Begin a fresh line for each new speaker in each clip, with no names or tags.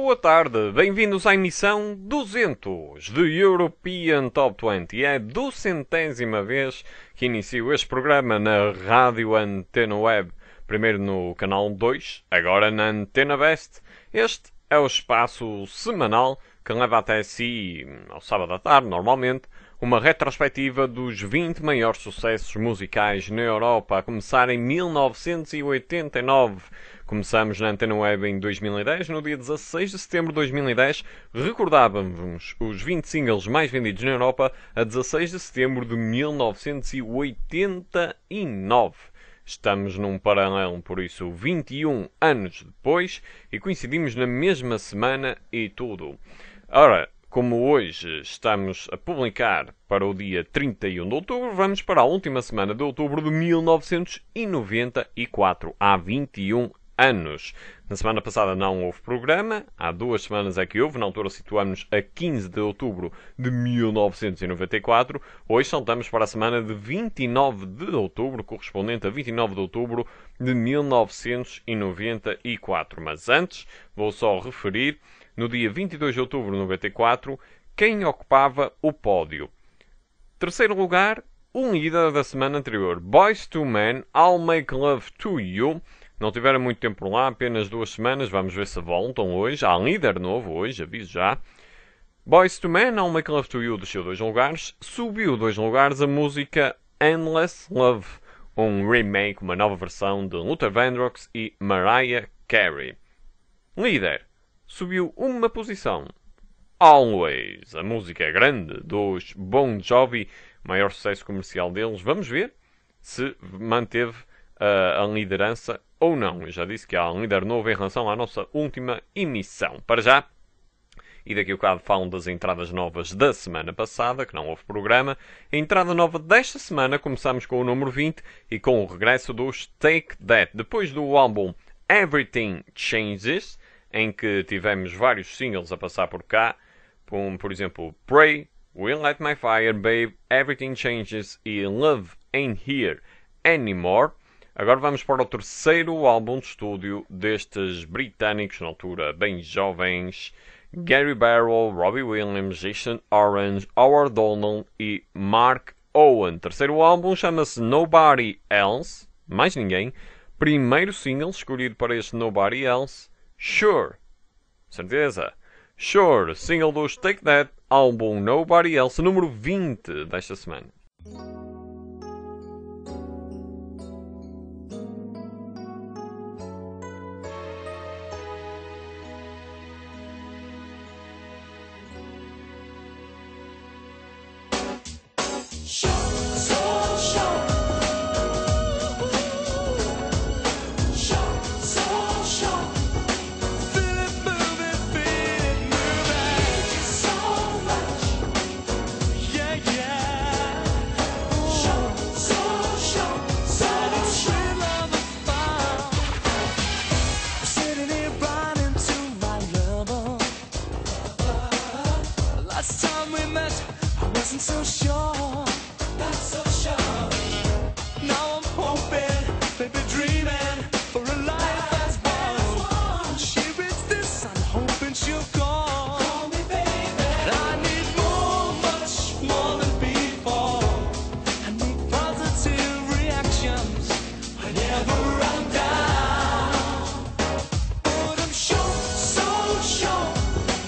boa tarde, bem-vindos à emissão 200 de European Top 20. É a 200ª vez que inicio este programa na Rádio Antena Web. Primeiro no canal 2, agora na Antena Best. Este é o espaço semanal que leva até si, ao sábado à tarde, normalmente, uma retrospectiva dos 20 maiores sucessos musicais na Europa, a começar em 1989. Começamos na Antena Web em 2010, no dia 16 de setembro de 2010, recordávamos os 20 singles mais vendidos na Europa a 16 de setembro de 1989. Estamos num paralelo, por isso, 21 anos depois, e coincidimos na mesma semana e tudo. Ora, como hoje estamos a publicar para o dia 31 de outubro, vamos para a última semana de outubro de 1994, há 21 anos. Na semana passada não houve programa, há 2 semanas é que houve, na altura situamos a 15 de outubro de 1994, hoje saltamos para a semana de 29 de outubro, correspondente a 29 de outubro de 1994. Mas antes, vou só referir, no dia 22 de outubro de 94, quem ocupava o pódio. Terceiro lugar, um líder da semana anterior, Boyz II Men, I'll Make Love to You. Não tiveram muito tempo por lá, apenas 2 semanas, vamos ver se voltam hoje. Há um líder novo hoje, aviso já. Boyz II Men, I'll Make Love to You desceu 2 lugares. Subiu 2 lugares a música Endless Love, um remake, uma nova versão de Luther Vandross e Mariah Carey. Líder, subiu uma posição. Always, a música grande dos Bon Jovi, maior sucesso comercial deles. Vamos ver se manteve a liderança ou não. Eu já disse que há um líder novo em relação à nossa última emissão. Para já, e daqui a bocado falam das entradas novas da semana passada, que não houve programa. A entrada nova desta semana, começamos com o número 20 e com o regresso dos Take That. Depois do álbum Everything Changes, em que tivemos vários singles a passar por cá, por exemplo, Pray, Will Light My Fire, Babe, Everything Changes e Love Ain't Here Anymore. Agora vamos para o terceiro álbum de estúdio destes britânicos, na altura bem jovens, Gary Barlow, Robbie Williams, Jason Orange, Howard Donald e Mark Owen. Terceiro álbum chama-se Nobody Else, mais ninguém. Primeiro single escolhido para este Nobody Else, Sure. Certeza? Sure, single dos Take That, álbum Nobody Else, número 20 desta semana.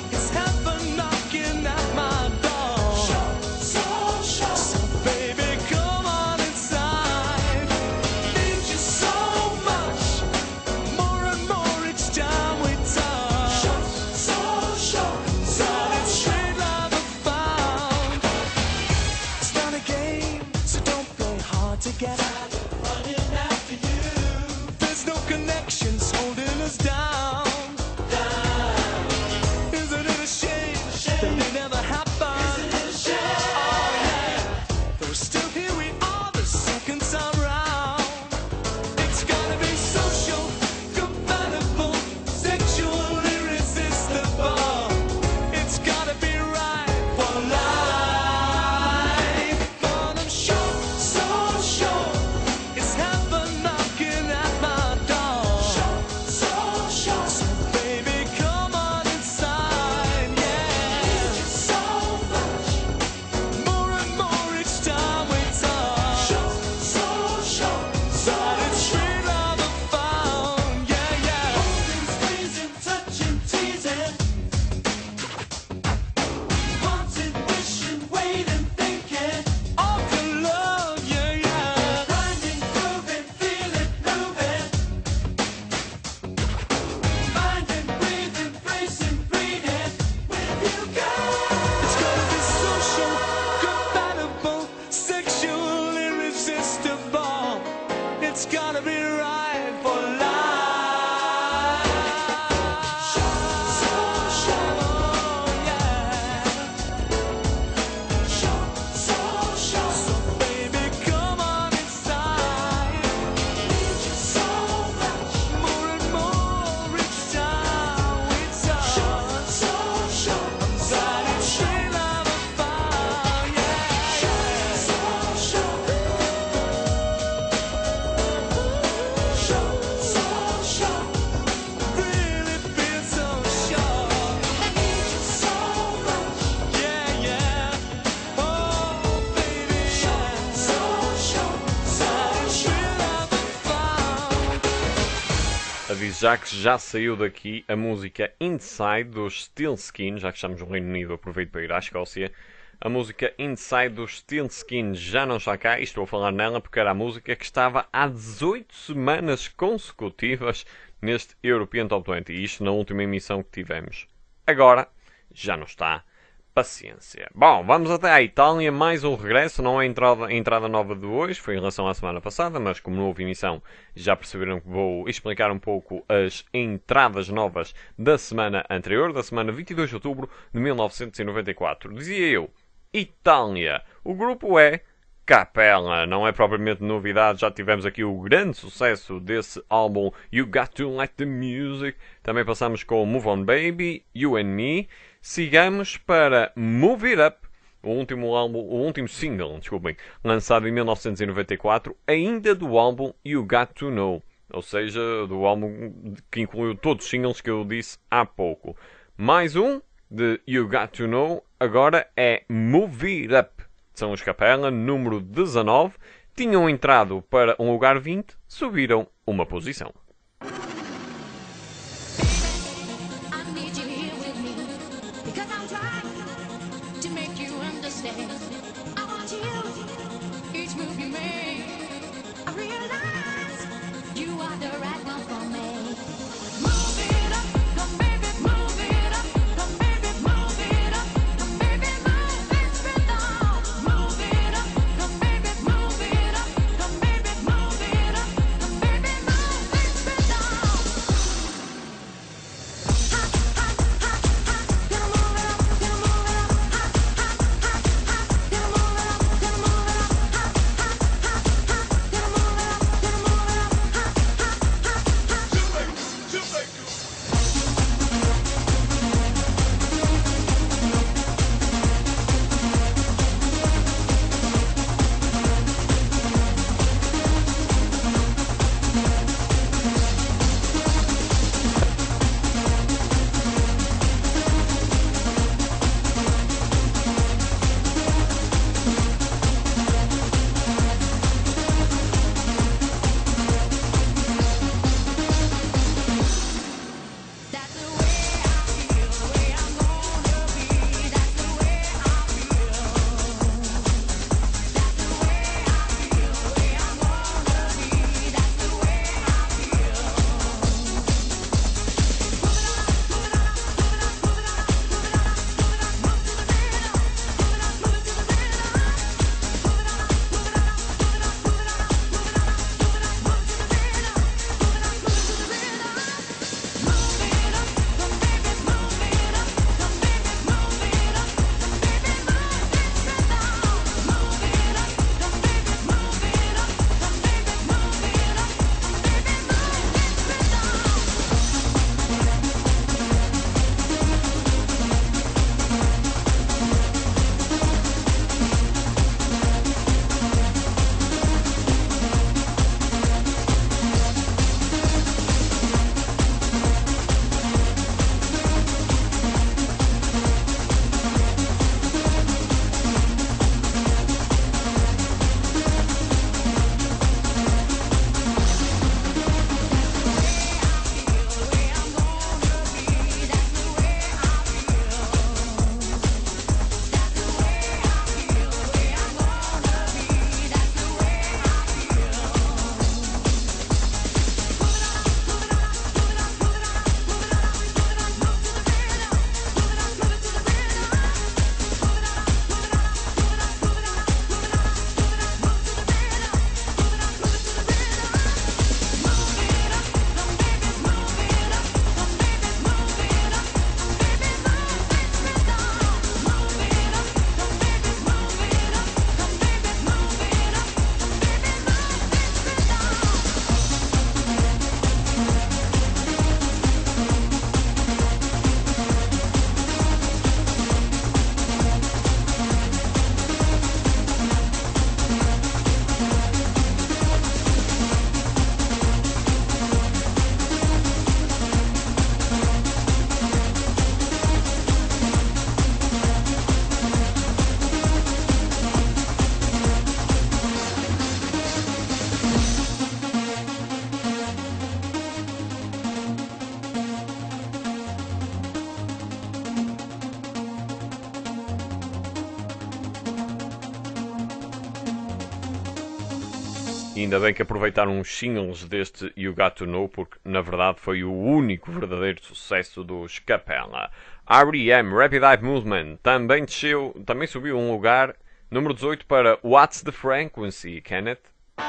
Baby,
já que já saiu daqui a música Inside dos Steelskin, já que estamos no Reino Unido, aproveito para ir à Escócia. A música Inside dos Steelskin já não está cá e estou a falar nela porque era a música que estava há 18 semanas consecutivas neste European Top 20. E isto na última emissão que tivemos. Agora já não está. Paciência. Bom, vamos até à Itália, mais um regresso, não é a entrada nova de hoje, foi em relação à semana passada, mas como não houve emissão, já perceberam que vou explicar um pouco as entradas novas da semana anterior, da semana 22 de outubro de 1994. Dizia eu, Itália, o grupo é Capella, não é propriamente novidade, já tivemos aqui o grande sucesso desse álbum You Got To Let The Music, também passamos com Move On Baby, You and Me. Sigamos para Move It Up, o último single, lançado em 1994, ainda do álbum You Got To Know, ou seja, do álbum que incluiu todos os singles que eu disse há pouco. Mais um de You Got To Know, agora é Move It Up. São os Capella, número 19, tinham entrado para um lugar 20, subiram uma posição. E ainda bem que aproveitaram os singles deste You Got To Know, porque na verdade foi o único verdadeiro sucesso dos Capella. R.E.M. Rapid Eye Movement também subiu um lugar, número 18 para What's the Frequency, Kenneth?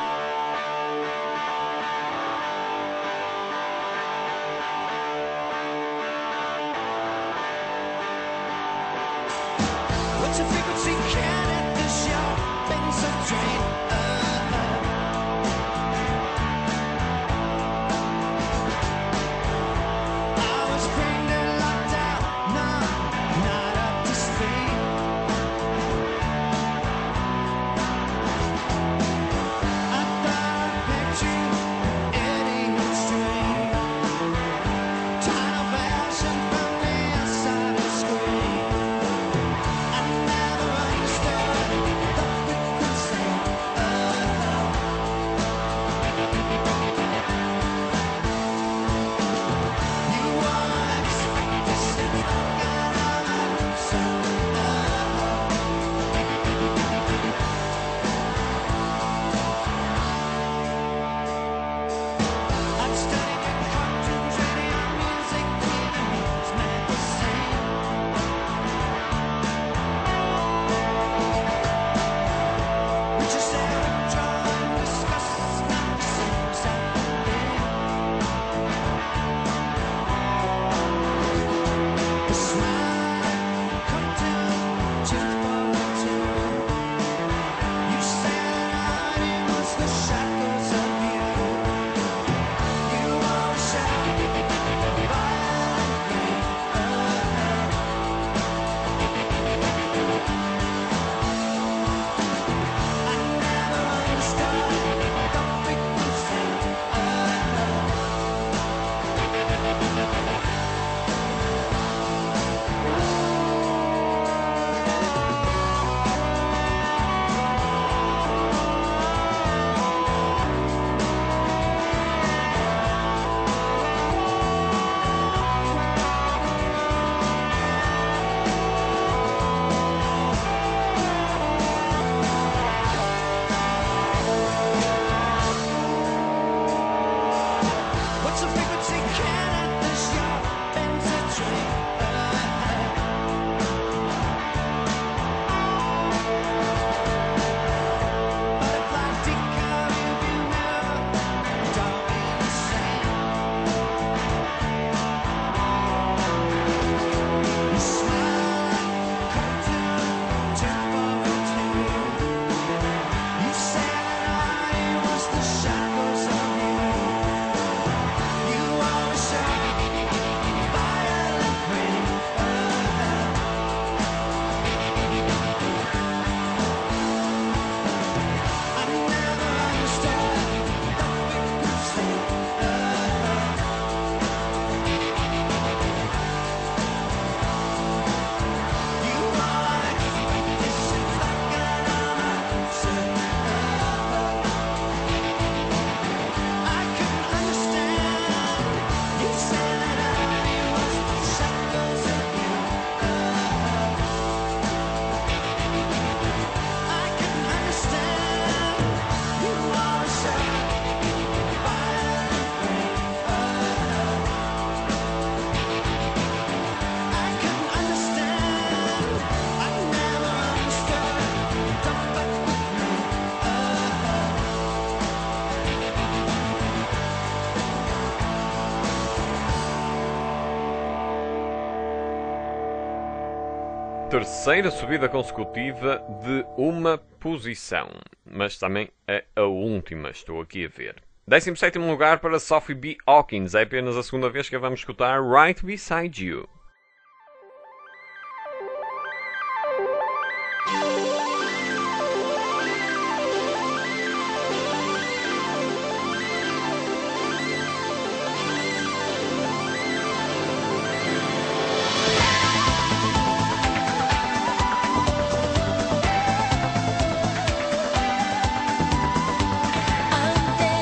Terceira subida consecutiva de uma posição, mas também é a última, estou aqui a ver. 17º lugar para Sophie B. Hawkins, é apenas a segunda vez que a vamos escutar, Right Beside You.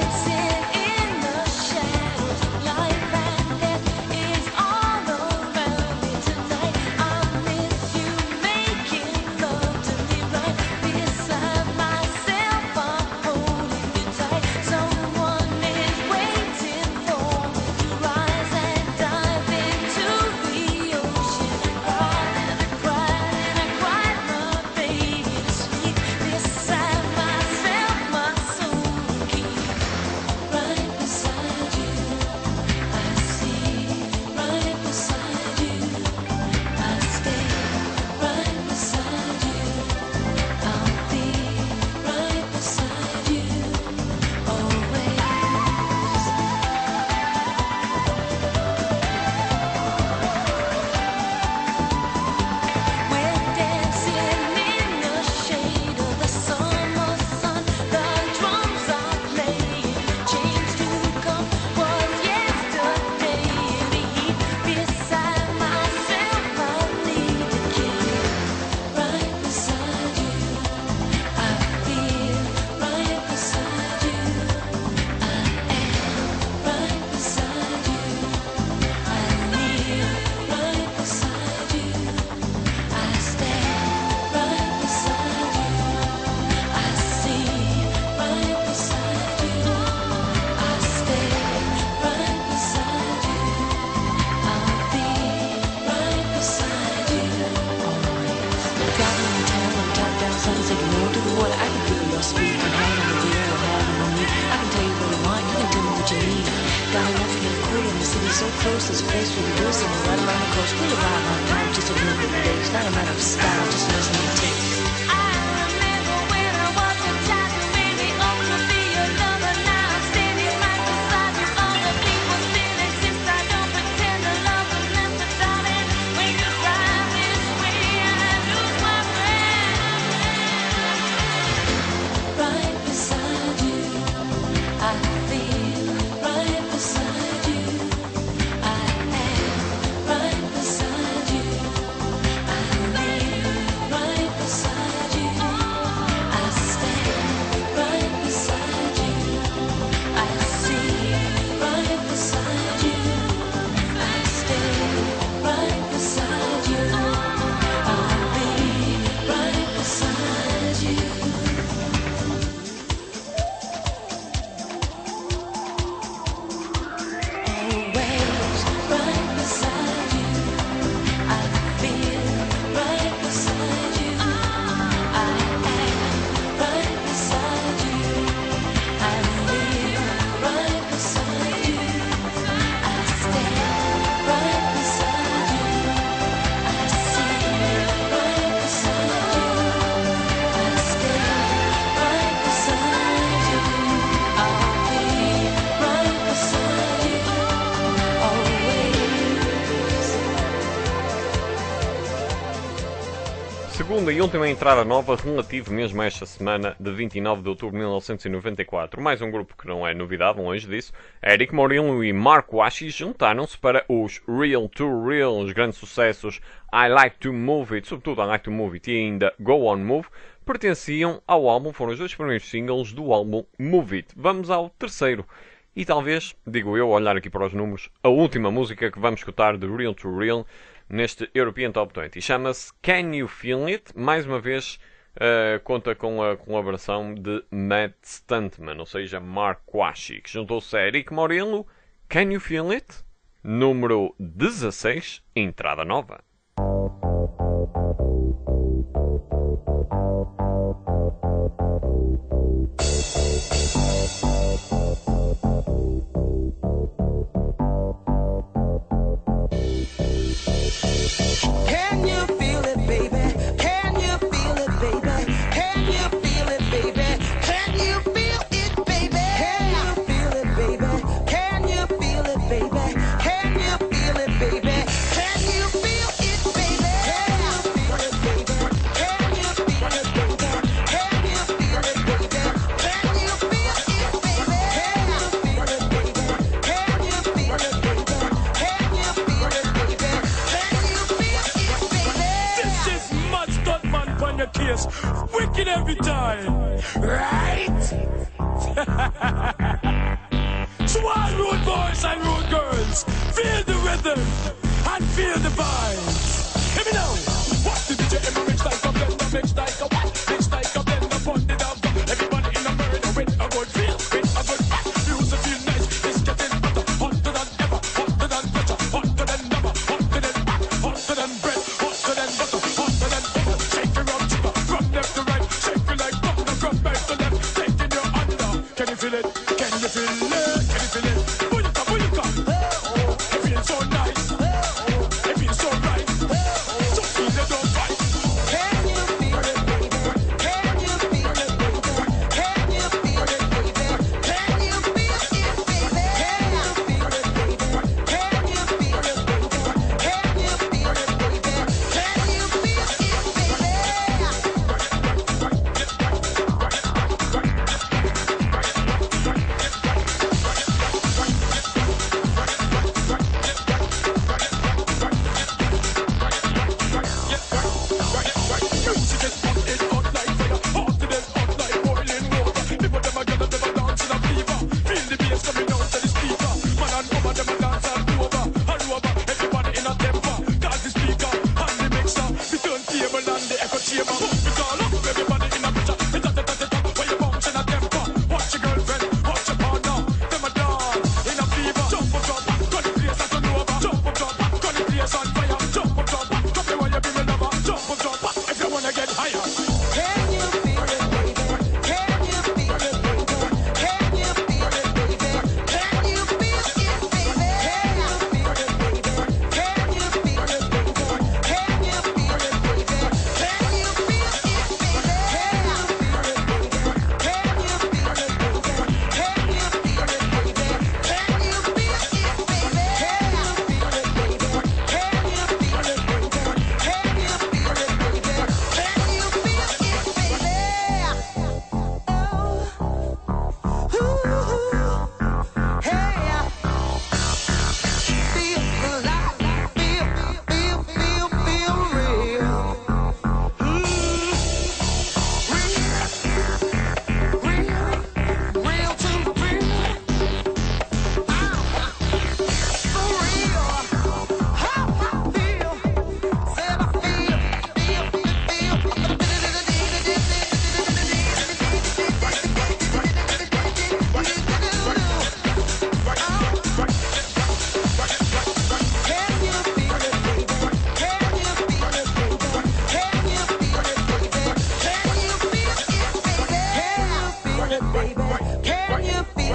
Life and death is all around. close, this place will be glistening right along the coast. We'll arrive on time, just a little bit late. It's not a matter of style, just listen and taste.
Segunda e última entrada nova, relativo mesmo a esta semana de 29 de outubro de 1994. Mais um grupo que não é novidade, longe disso. Eric Morillo e Mark Washi juntaram-se para os Real to Real, os grandes sucessos I Like to Move It, sobretudo I Like to Move It e ainda Go On Move, pertenciam ao álbum, foram os dois primeiros singles do álbum Move It. Vamos ao terceiro. E talvez, digo eu, olhar aqui para os números, a última música que vamos escutar de Real to Real neste European Top 20. Chama-se Can You Feel It? Mais uma vez conta com a colaboração de Matt Stuntman, ou seja, Mark Washi, que juntou-se a Eric Morillo. Can You Feel It? Número 16, entrada nova.
Wicked every time, right? So all road boys and road girls, feel the rhythm and feel the vibes. Let me know. What the DJ ever mix like a blender, mix like a what? Mix like a blender, put it up. Everybody in the murder with a good feel, with a good back. Music feel nice, it's getting better, hotter than ever, hotter than better, hotter than never, hotter than back, hotter than bread, hotter than butter, hotter than butter. Shake your up, chipper, from left to right, shake it like butter, from right to left, taking your under. Can you feel it? Can you feel it? Can you feel it? Booyaka, booyaka. It feels so nice. It feels so right. So feel the don't fight. Can you feel it, baby? Can you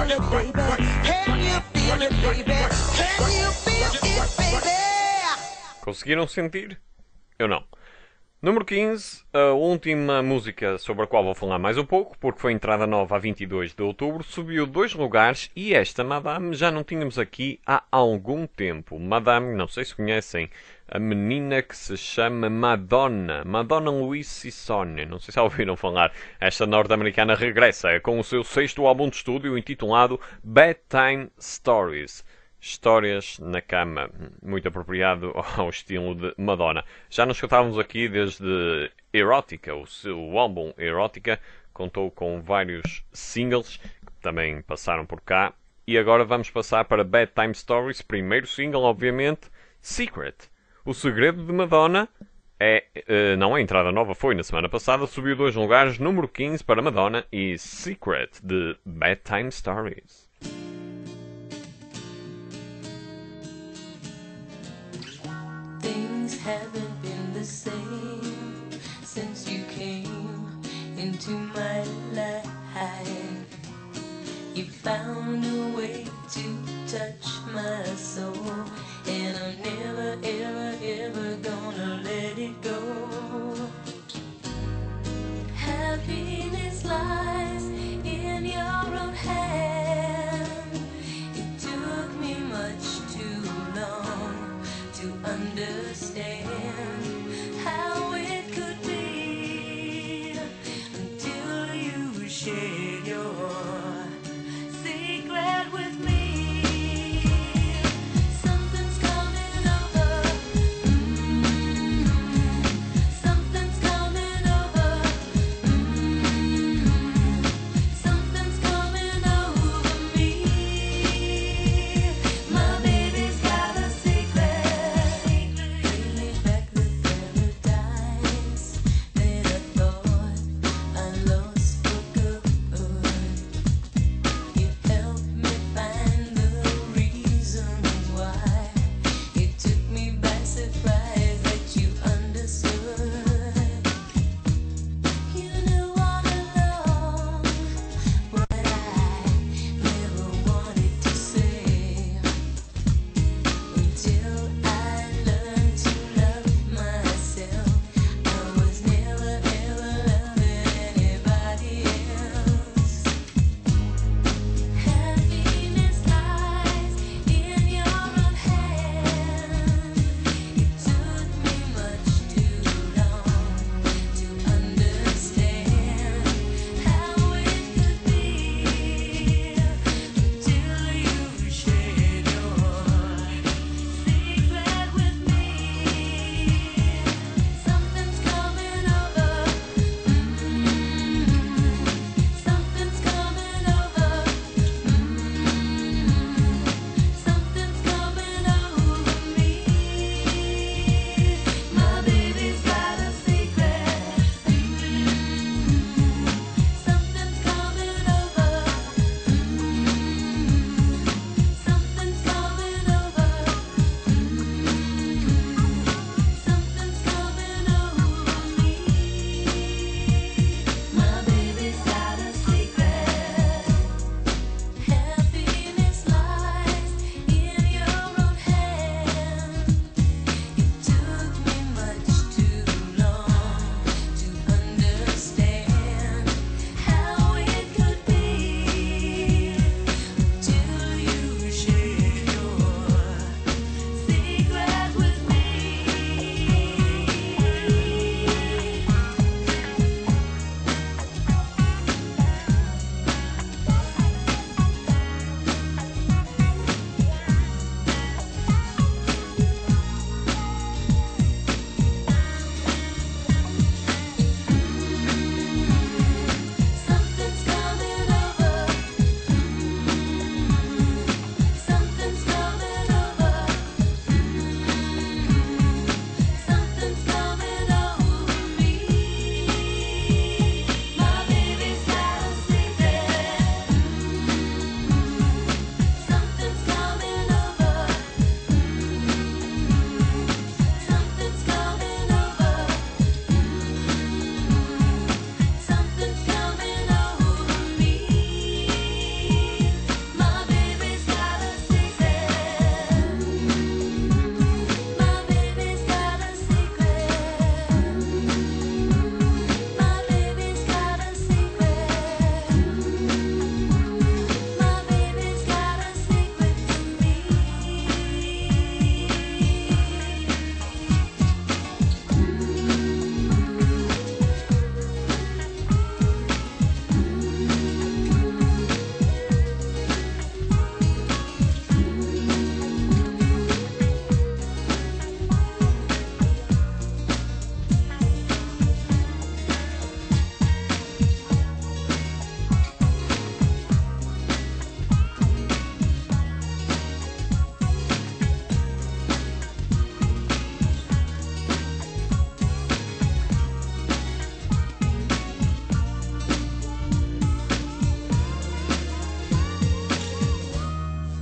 feel it, baby? Can you feel it, baby? Can you feel it, baby?
Conseguiram sentir? Eu não. Número 15, a última música sobre a qual vou falar mais um pouco, porque foi entrada nova a 22 de outubro, subiu 2 lugares e esta Madame já não tínhamos aqui há algum tempo. Madame, não sei se conhecem, a menina que se chama Madonna, Madonna Louise Sissone, não sei se já ouviram falar. Esta norte-americana regressa com o seu 6º álbum de estúdio intitulado Bedtime Stories. Histórias na cama, muito apropriado ao estilo de Madonna. Já nos escutávamos aqui desde Erótica, o seu álbum Erótica, contou com vários singles que também passaram por cá. E agora vamos passar para Bedtime Stories, primeiro single, obviamente, Secret. O segredo de Madonna não é entrada nova, foi na semana passada, subiu 2 lugares, número 15 para Madonna e Secret de Bedtime Stories.
Haven't been the same since you came into my life. You found a way to touch my soul, and I'm never, ever, ever gonna let it go. Happiness lies in your own hand. It took me much too long to understand how it could be until you shared your secret with me. Something's coming over. Something's coming over.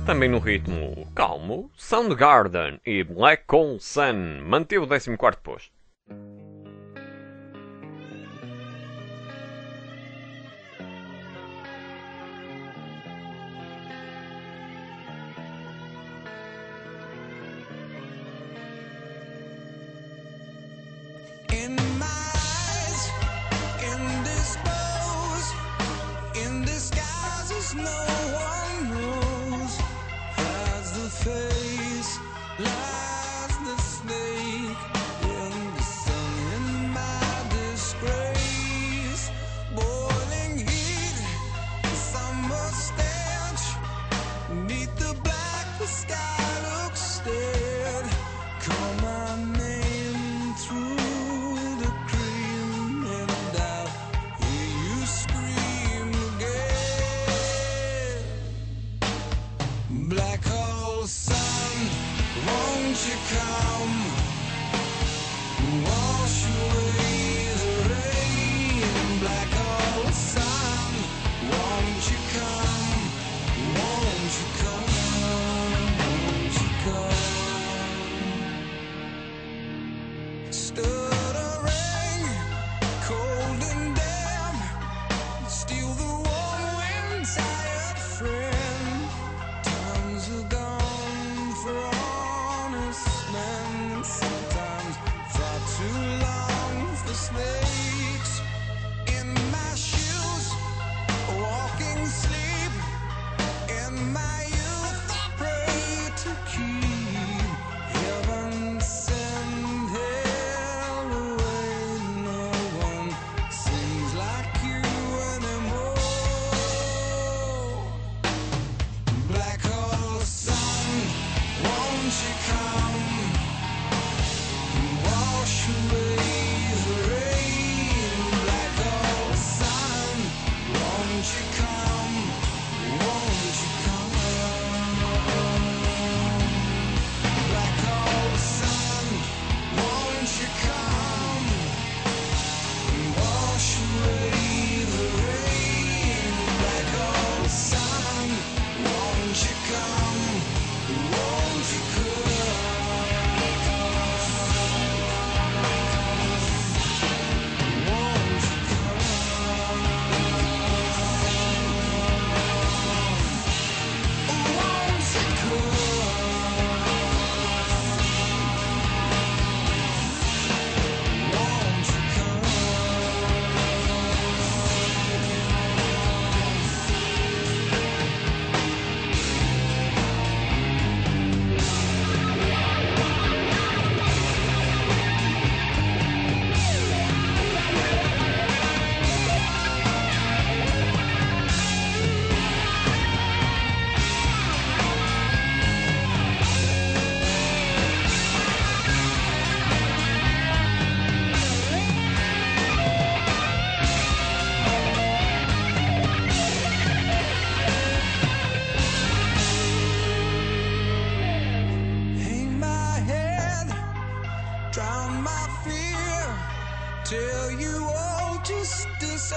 Também no ritmo calmo, Soundgarden e Black Hole Sun manteve o 14º posto.
In my eyes, indisposed, in disguises no one knows. Hides the face, lies the snake in the sun. In my disgrace, boiling heat, summer stench. Beneath the black, the sky looks dead. Call my name through the cream, and I'll hear you scream again. Black hole sun, won't you come? Wash away the rain. Black hole sun, won't you come? Won't you come? Won't you come? Stood a ring, cold and damp. Steal the warm wind, tired friend. Times are gone for honest men. Sometimes far too long for snakes. In my shoes, walking sleep. In my youth, I pray to keep heaven send hell away. No one sings like you anymore. Black hole sun, won't you come? Wash away the rain. Black hole sun, won't you come? Won't you come? Black hole sun, won't you come? Wash away the rain. Black hole sun, won't you come? Won't you come? Won't you Hang my head, drown my fear, till you all just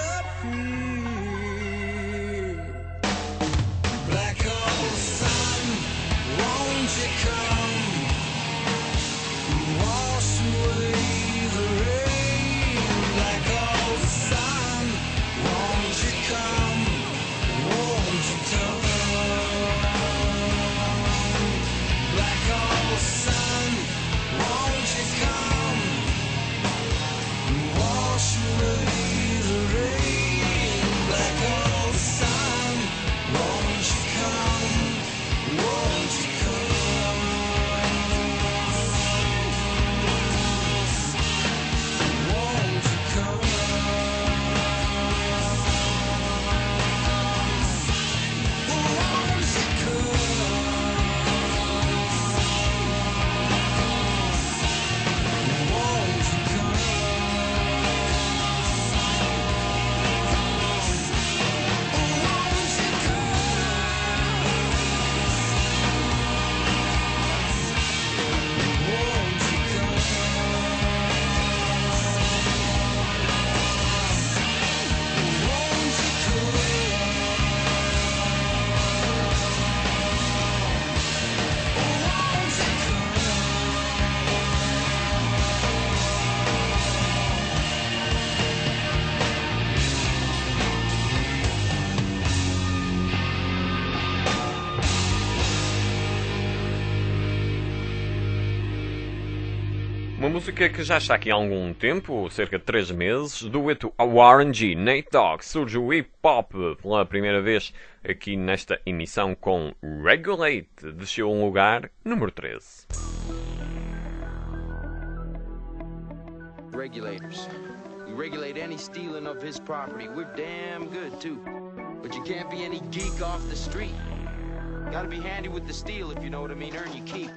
disappear. Black hole sun, won't you come? Wash away the rain. Black hole sun, won't you come? Won't you come? Black hole sun, won't you come? Wash away the rain.
música que já está aqui há algum tempo, cerca de 3 meses, dueto a Warren G, Nate Dogg, surge o hip-hop pela primeira vez aqui nesta emissão com Regulate, desceu um lugar, número 13.
Regulators. We regulate any stealing of his property. We're damn good, too. But you can't be any geek off the street. Gotta be handy with the steel, if you know what I mean. Earn your keep.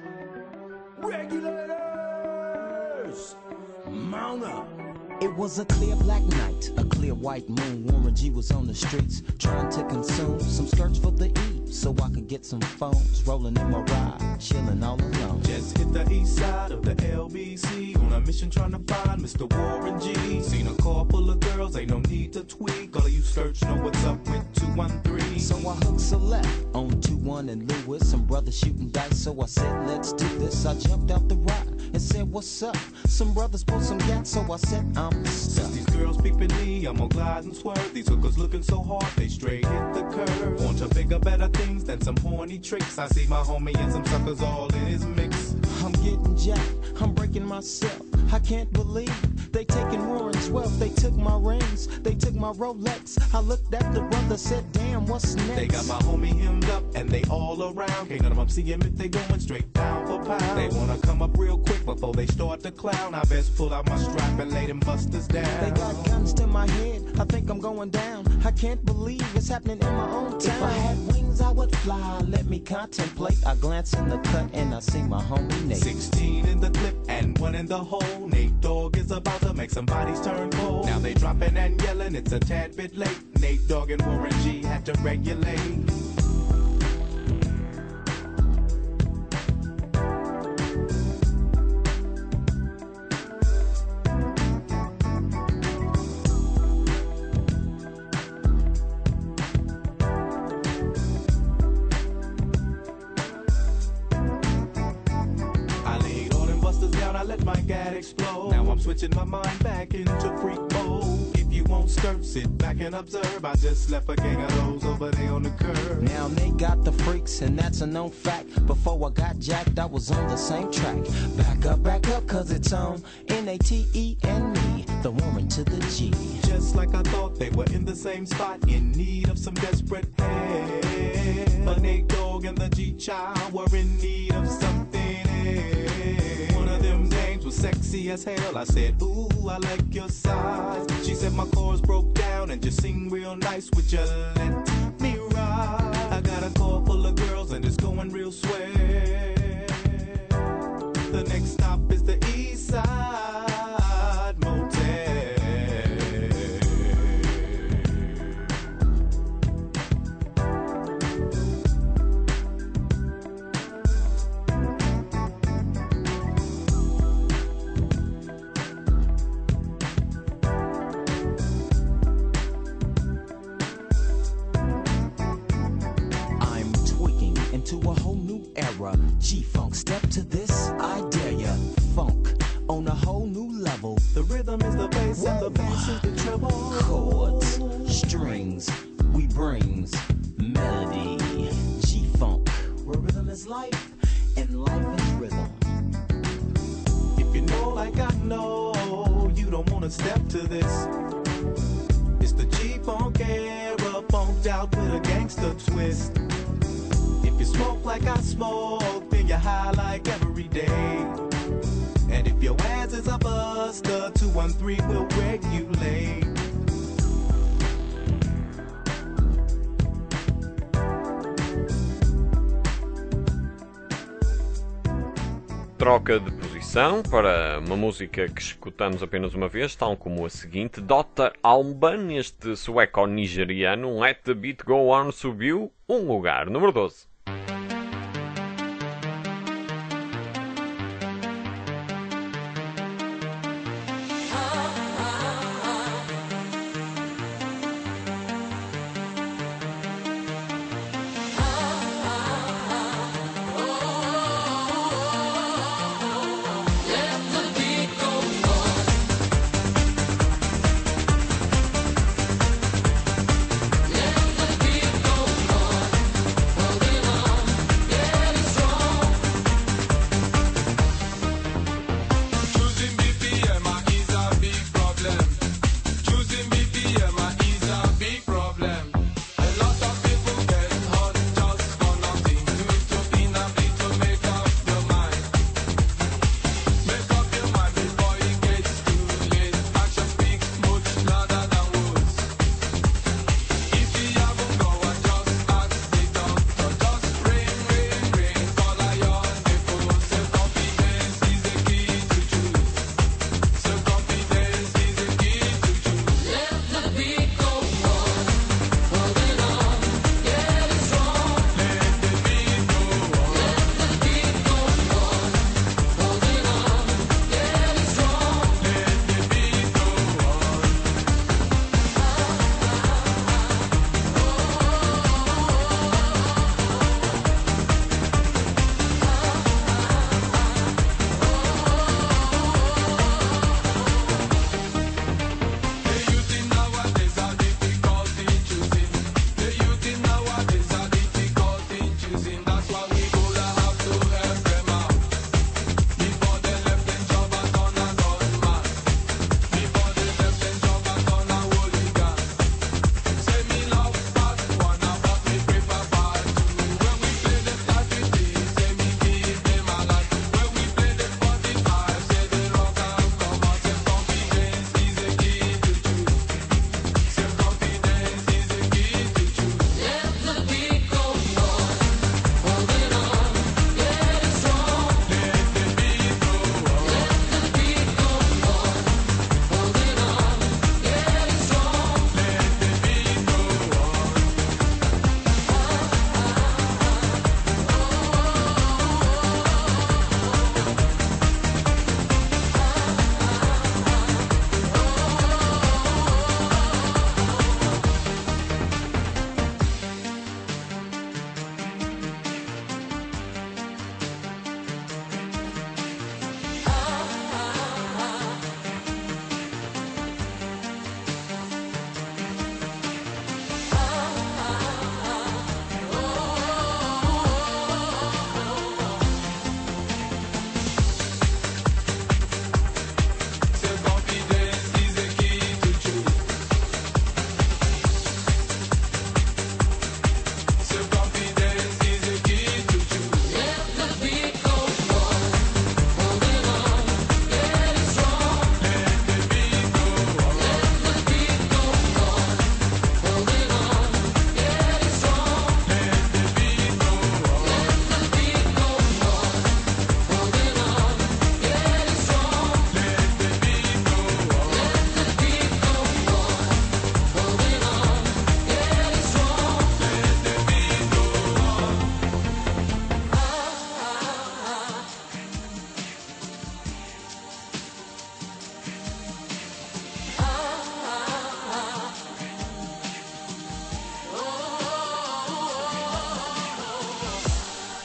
Regulators! Mount up!
It was a clear black night, a clear white moon. Warren G was on the streets trying to consume some skirts for the E, so I could get some phones. Rolling in my ride, chilling all alone.
Just hit the east side of the LBC on a mission trying to find Mr. Warren G. Seen a car full of girls, ain't no need to tweak. All of you search know what's up with 213.
So I hooked a left on 21 and Lewis. Some brothers shooting dice, so I said, let's do this. I jumped out the ride and said, what's up? Some brothers pulled some gas, so I said, I'm stuck.
Since these girls peeping me, I'm gonna glide and swerve. These hookers looking so hard, they straight hit the curve. Want to bigger, better things than some horny tricks. I see my homie and some suckers all in his mix.
I'm getting jacked, I'm breaking myself. I can't believe they taking Warren's wealth. They took my rings, they took my Rolex. I looked at the brother, said, damn, what's next?
They got my homie hemmed up and they all around. Can't none of them see him if they going straight down for pound. They wanna come up real quick before they start to clown. I best pull out my strap and lay them busters down.
They got guns to my head, I think I'm going down. I can't believe it's happening in my own town. If I had wings, I would fly, let me contemplate. I glance in the cut and I see my homie Nate.
16 in the clip and 1 in the hole. Nate Dogg is about to make some bodies turn cold. Now they dropping and yelling, it's a tad bit late. Nate Dogg and Warren G had to regulate. I let my gat explode. Now I'm switching my mind back into freak mode. If you won't skirt, sit back and observe. I just left a gang of those over there on the curb.
Now they got the freaks and that's a known fact. Before I got jacked, I was on the same track. Back up, cause it's on N-A-T-E and me, the Warren to the G.
Just like I thought, they were in the same spot, in need of some desperate help. But Nate Dogg and the G-Child were in need of something else. One of them dames was sexy as hell. I said, ooh, I like your size. She said my chords broke down and just sing real nice. Would you let me ride? I got a car full of girls and it's going real swell. The next stop is the East Side Motel.
To a whole new era, G-Funk, step to this, I dare ya. Funk, on a whole new level.
The rhythm is the bass and the bass is the treble.
Chords, strings, we brings melody. G-Funk, where rhythm is life, and life is rhythm.
If you know like I know, you don't wanna step to this. It's the G-Funk era, funked out with a gangster twist. If you smoke like I smoke, then you're high like every day. And if your ass is a buster, 213 will regulate.
Troca de posição para uma música que escutamos apenas uma vez, tal como a seguinte. Dr. Alban, este sueco-nigeriano, Let the Beat Go On, subiu um lugar, número 12.
Holding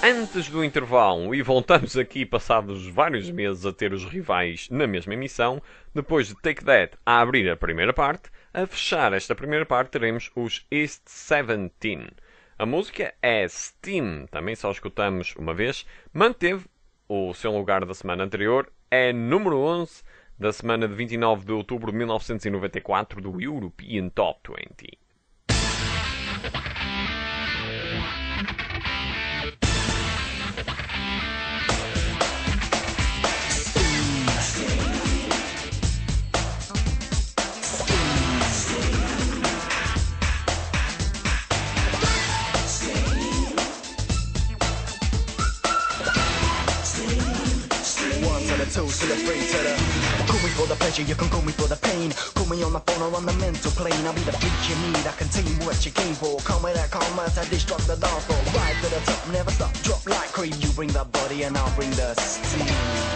antes do intervalo, e voltamos aqui passados vários meses a ter os rivais na mesma emissão, depois de Take That a abrir a primeira parte, a fechar esta primeira parte teremos os East 17. A música é Steam, também só escutamos uma vez, manteve o seu lugar da semana anterior, é número 11 da semana de 29 de outubro de 1994 do European Top 20.
Two to the three to the. Call me for the pleasure, you can call me for the pain. Call me on the phone or on the mental plane. I'll be the beat you need, I can tell you what you came for. Come with that commerce, I destruct the dance floor. Ride to the top, never stop, drop like cream. You bring the body and I'll bring the steam.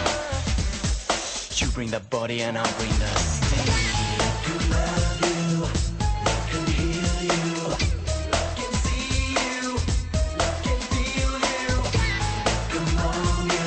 You bring the body and I'll bring the steam. I can love you, I can heal you, I can see you, I can feel you. Come on, you.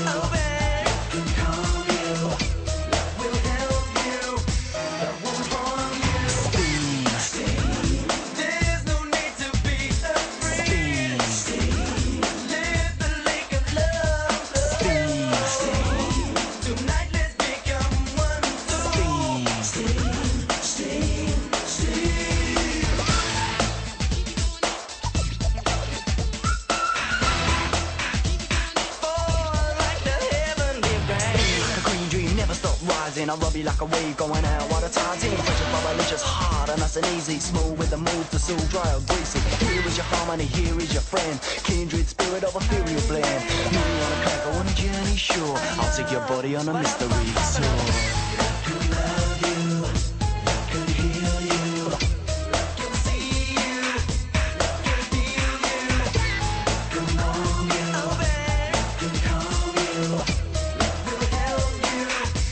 I rub you like a wave going out while the tide's in. Pressure vibrations hard and nice and easy. Smooth with the move to soul dry or greasy. Here is your harmony, here is your friend. Kindred spirit of ethereal blend. Me on a crack, on a journey, sure. I'll take your body on a mystery tour. I can love you, I can heal you, I can see you, I can feel you. Come on, you, I can calm you, will help you.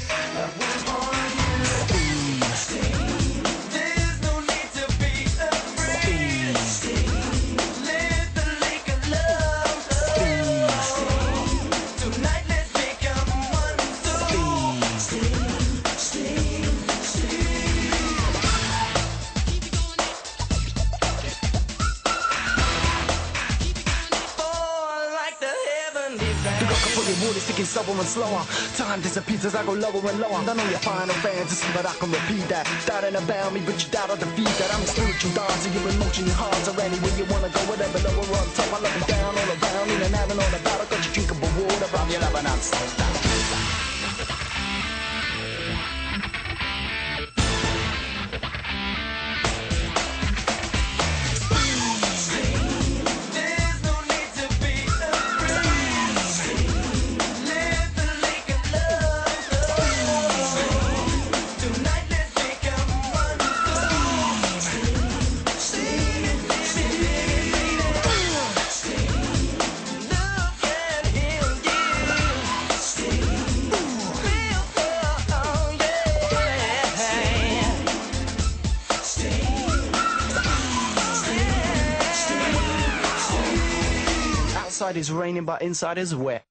Sticking slower and slower. Time disappears as I go lower and lower. I know your final fantasy, but I can repeat that. Doubting about me, but you doubt I'll defeat that. I'm a spiritual dancer, your emotion, your heart's are anywhere you wanna go, whatever, lower or up top. I love you down, all around, in and out and all about. I got you drinkable water, I'm your lover, not so down. Outside is raining, but inside is wet.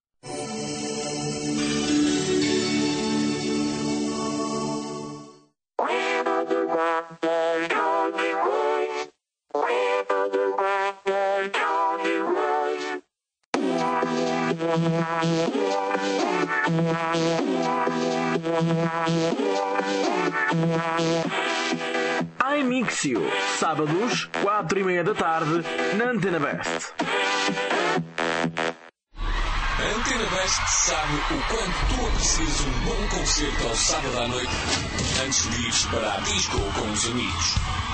iMixio, sábados, 4:30 da tarde, na Antena Best.
A Antena Best sabe o quanto tu aprecias um bom concerto ao sábado à noite antes de ires para a disco com os amigos.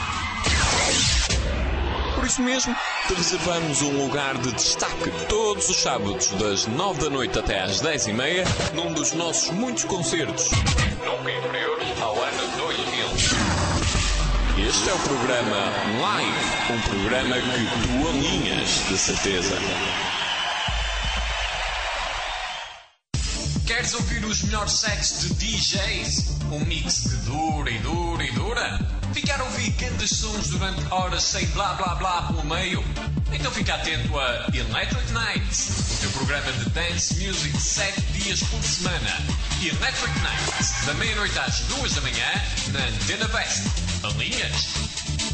Por isso mesmo, te reservamos um lugar de destaque todos os sábados, das 9 da noite até às 10:30, num dos nossos muitos concertos, nunca inferiores ao ano 2000. Este é o programa Live, um programa que tu alinhas, de certeza.
Queres ouvir os melhores sets de DJs? Um mix que dura e dura e dura? Ficar a ouvir grandes sons durante horas sem blá blá blá pelo meio? Então fica atento a Electric Nights, o teu programa de dance music 7 dias por semana. Electric Nights, da meia-noite às 2 da manhã, na Antena Best. Alinhas?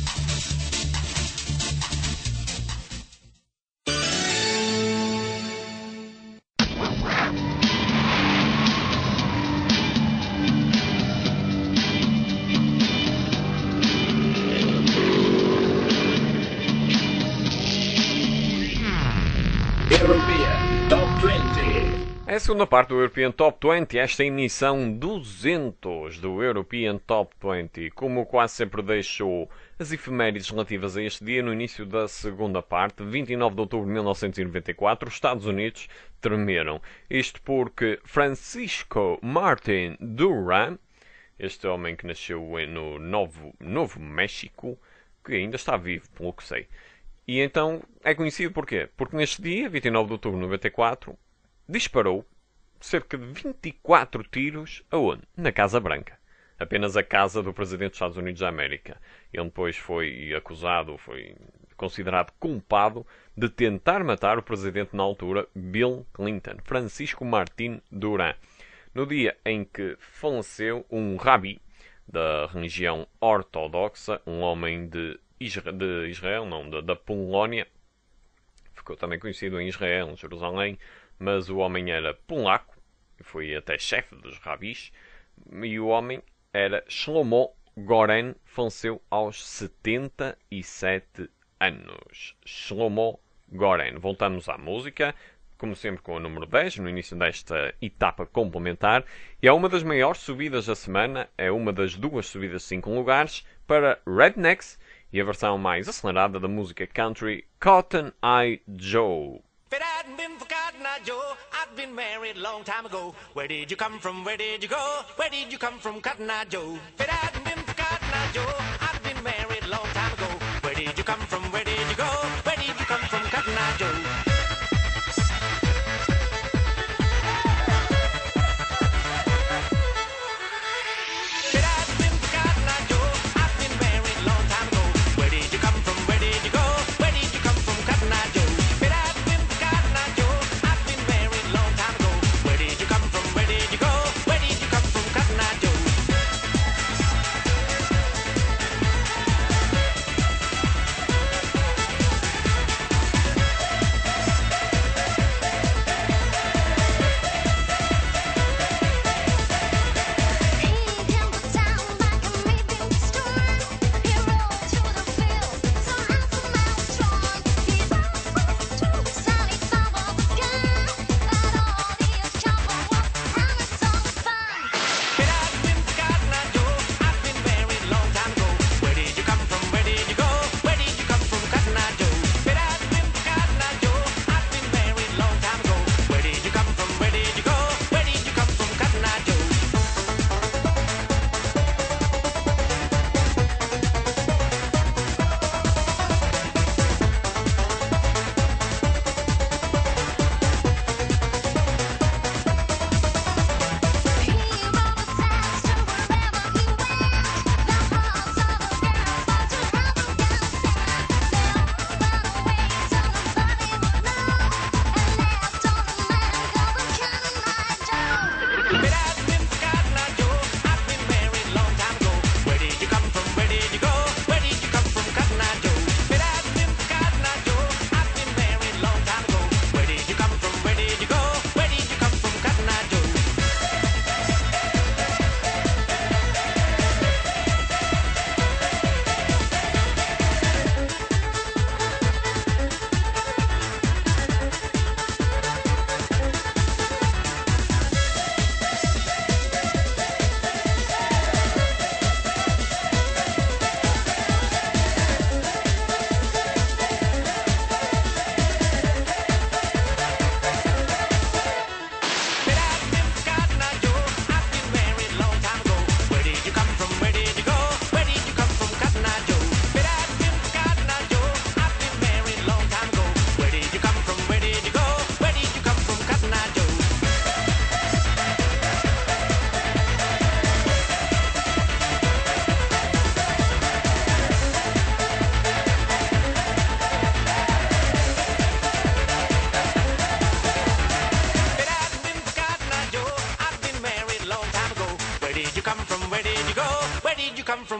European Top 20.
É a segunda parte do European Top 20, esta é a emissão 200 do European Top 20. Como quase sempre deixo as efemérides relativas a este dia, no início da segunda parte, 29 de outubro de 1994, os Estados Unidos tremeram. Isto porque Francisco Martin Duran, este homem que nasceu no Novo México, que ainda está vivo, pelo que sei. E então é conhecido porquê? Porque neste dia, 29 de outubro de 94, disparou cerca de 24 tiros aonde? Na Casa Branca. Apenas a casa do Presidente dos Estados Unidos da América. Ele depois foi acusado, foi considerado culpado de tentar matar o Presidente na altura, Bill Clinton, Francisco Martin Duran. No dia em que faleceu um rabi da religião ortodoxa, um homem da Polónia, ficou também conhecido em Israel, em Jerusalém, mas o homem era polaco, e foi até chefe dos rabis, e o homem era Shlomo Goren, faleceu aos 77 anos. Shlomo Goren. Voltamos à música, como sempre com o número 10, no início desta etapa complementar, e é uma das maiores subidas da semana, é uma das duas subidas de 5 lugares, para Rednecks, e a versão mais acelerada da música country, Cotton Eye Joe.
If it hadn't been for Cotton Eye Joe, I'd been married a long time ago. Where did you come from? Where did you go? Where did you come from, Cotton Eye Joe? If it hadn't been for Cotton Eye Joe, I'd been married a long time ago. Where did you come from? Where did you go? Where did you come from, Cotton Eye Joe?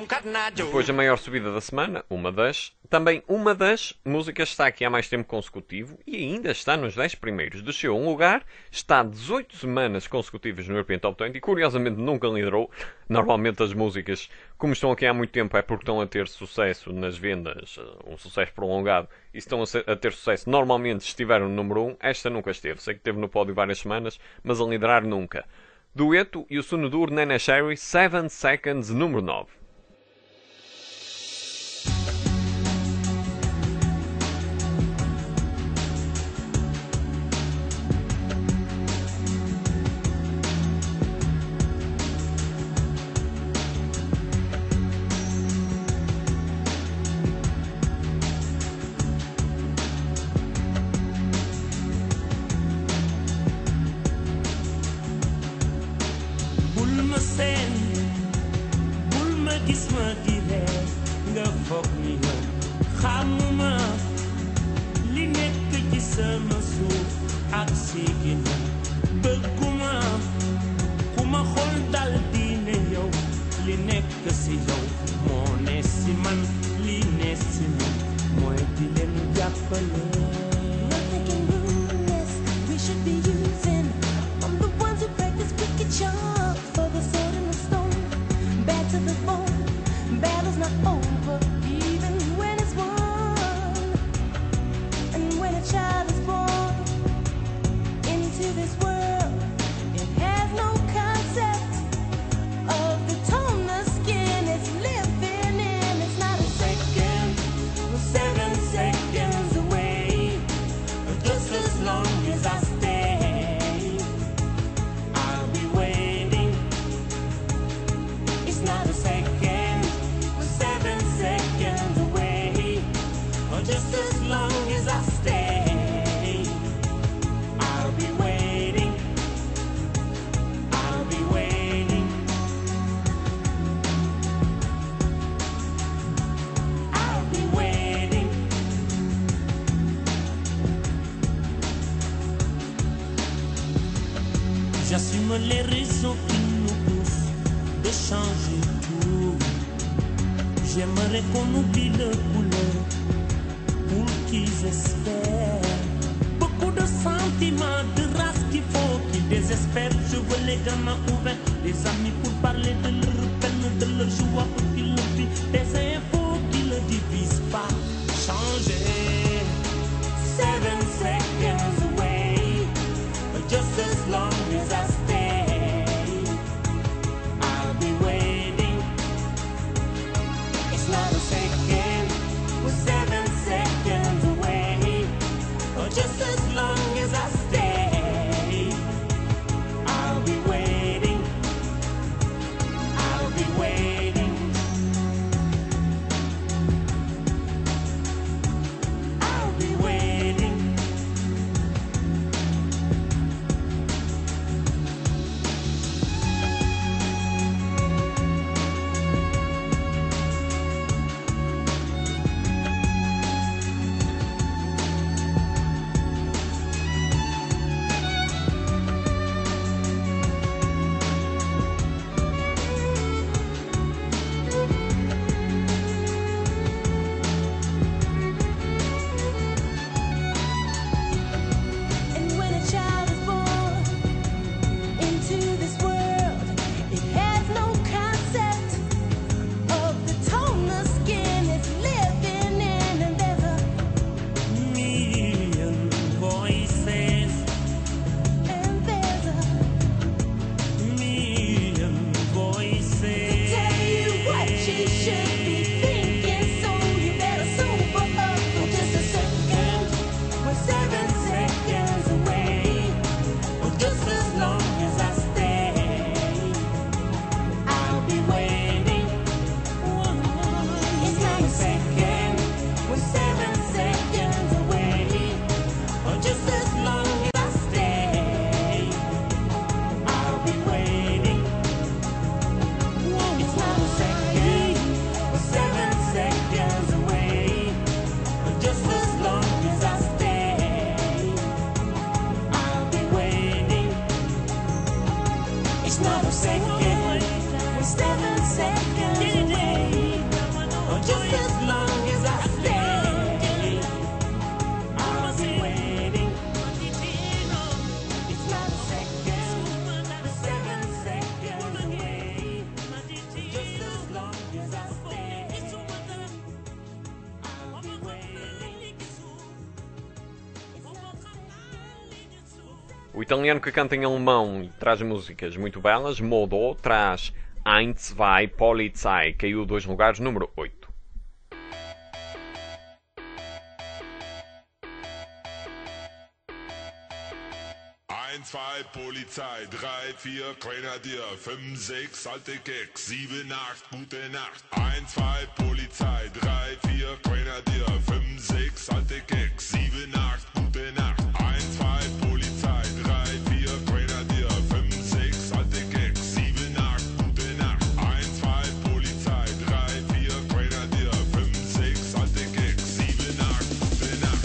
from Cotton Eye Joe.
Depois a maior subida da semana, também uma das músicas está aqui há mais tempo consecutivo e ainda está nos 10 primeiros. Desceu um lugar, está 18 semanas consecutivas no European Top 20 e curiosamente nunca liderou. Normalmente as músicas, como estão aqui há muito tempo, é porque estão a ter sucesso nas vendas, um sucesso prolongado, e estão a ter sucesso. Normalmente estiveram no número 1, esta nunca esteve. Sei que esteve no pódio várias semanas, mas a liderar nunca. Dueto e o Sunudur Nene Cherry, 7 Seconds, número 9.
J'assume les raisons qui nous poussent de changer tout. J'aimerais qu'on oublie le couleur pour qu'ils espèrent. Beaucoup de sentiments, de race qu'il faut qu'ils désespèrent. Je veux les gamins ouverts, les amis pour parler de leur peine, de leur joie pour qu'ils le vivent. Des infos qui ne divisent pas. Changer. 7 seconds away, just as long as I stay, I'll be waiting. It's not a second, we're 7 seconds away. Oh, just as long as I stay, I'll be waiting. I'll be waiting.
O italiano que canta em alemão e traz músicas muito belas, Modo, traz Ein, Zwei, Polizei, caiu 2 lugares, número 8.
Eins, zwei, Polizei, 3, 4, Grenadier, 5, 6, alte Keks, 7, 8, gute Nacht. 1, 2, Polizei, 3, 4, Grenadier, 5, 6, alte Keks, 7, 8, gute Nacht. 1, 2, Polizei, 3, 4, Grenadier, 5, 6, alte Keks, 7, 8, gute Nacht. 1, 2, Polizei, 3, 4, Grenadier, 5, 6, alte Keks, 7, 8, gute Nacht.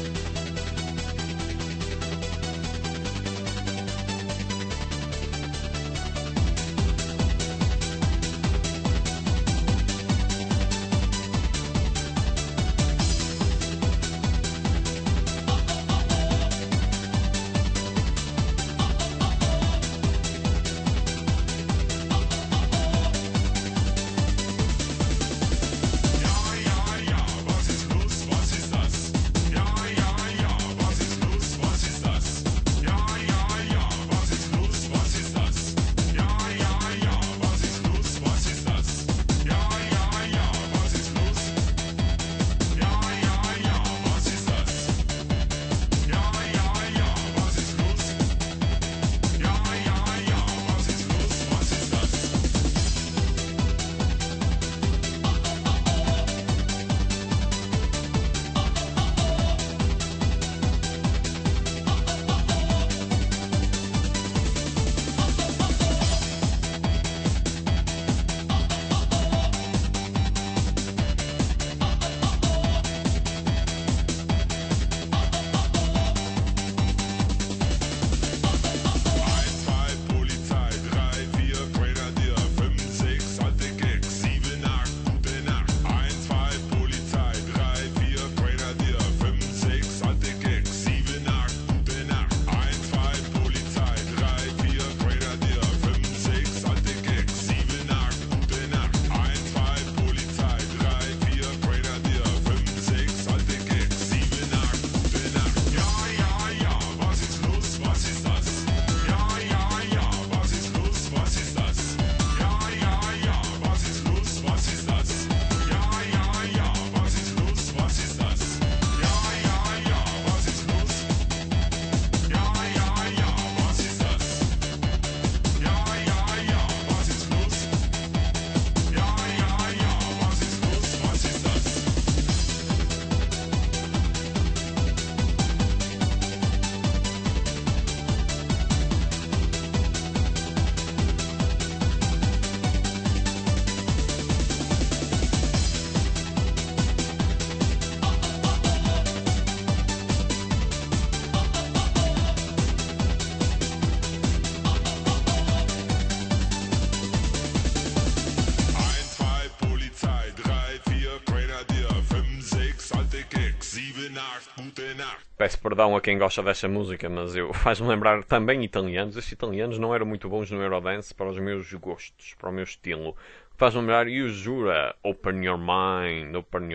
Peço perdão a quem gosta desta música, mas faz-me lembrar também italianos. Estes italianos não eram muito bons no Eurodance para os meus gostos, para o meu estilo. Faz-me lembrar Jura, Open Your Mind,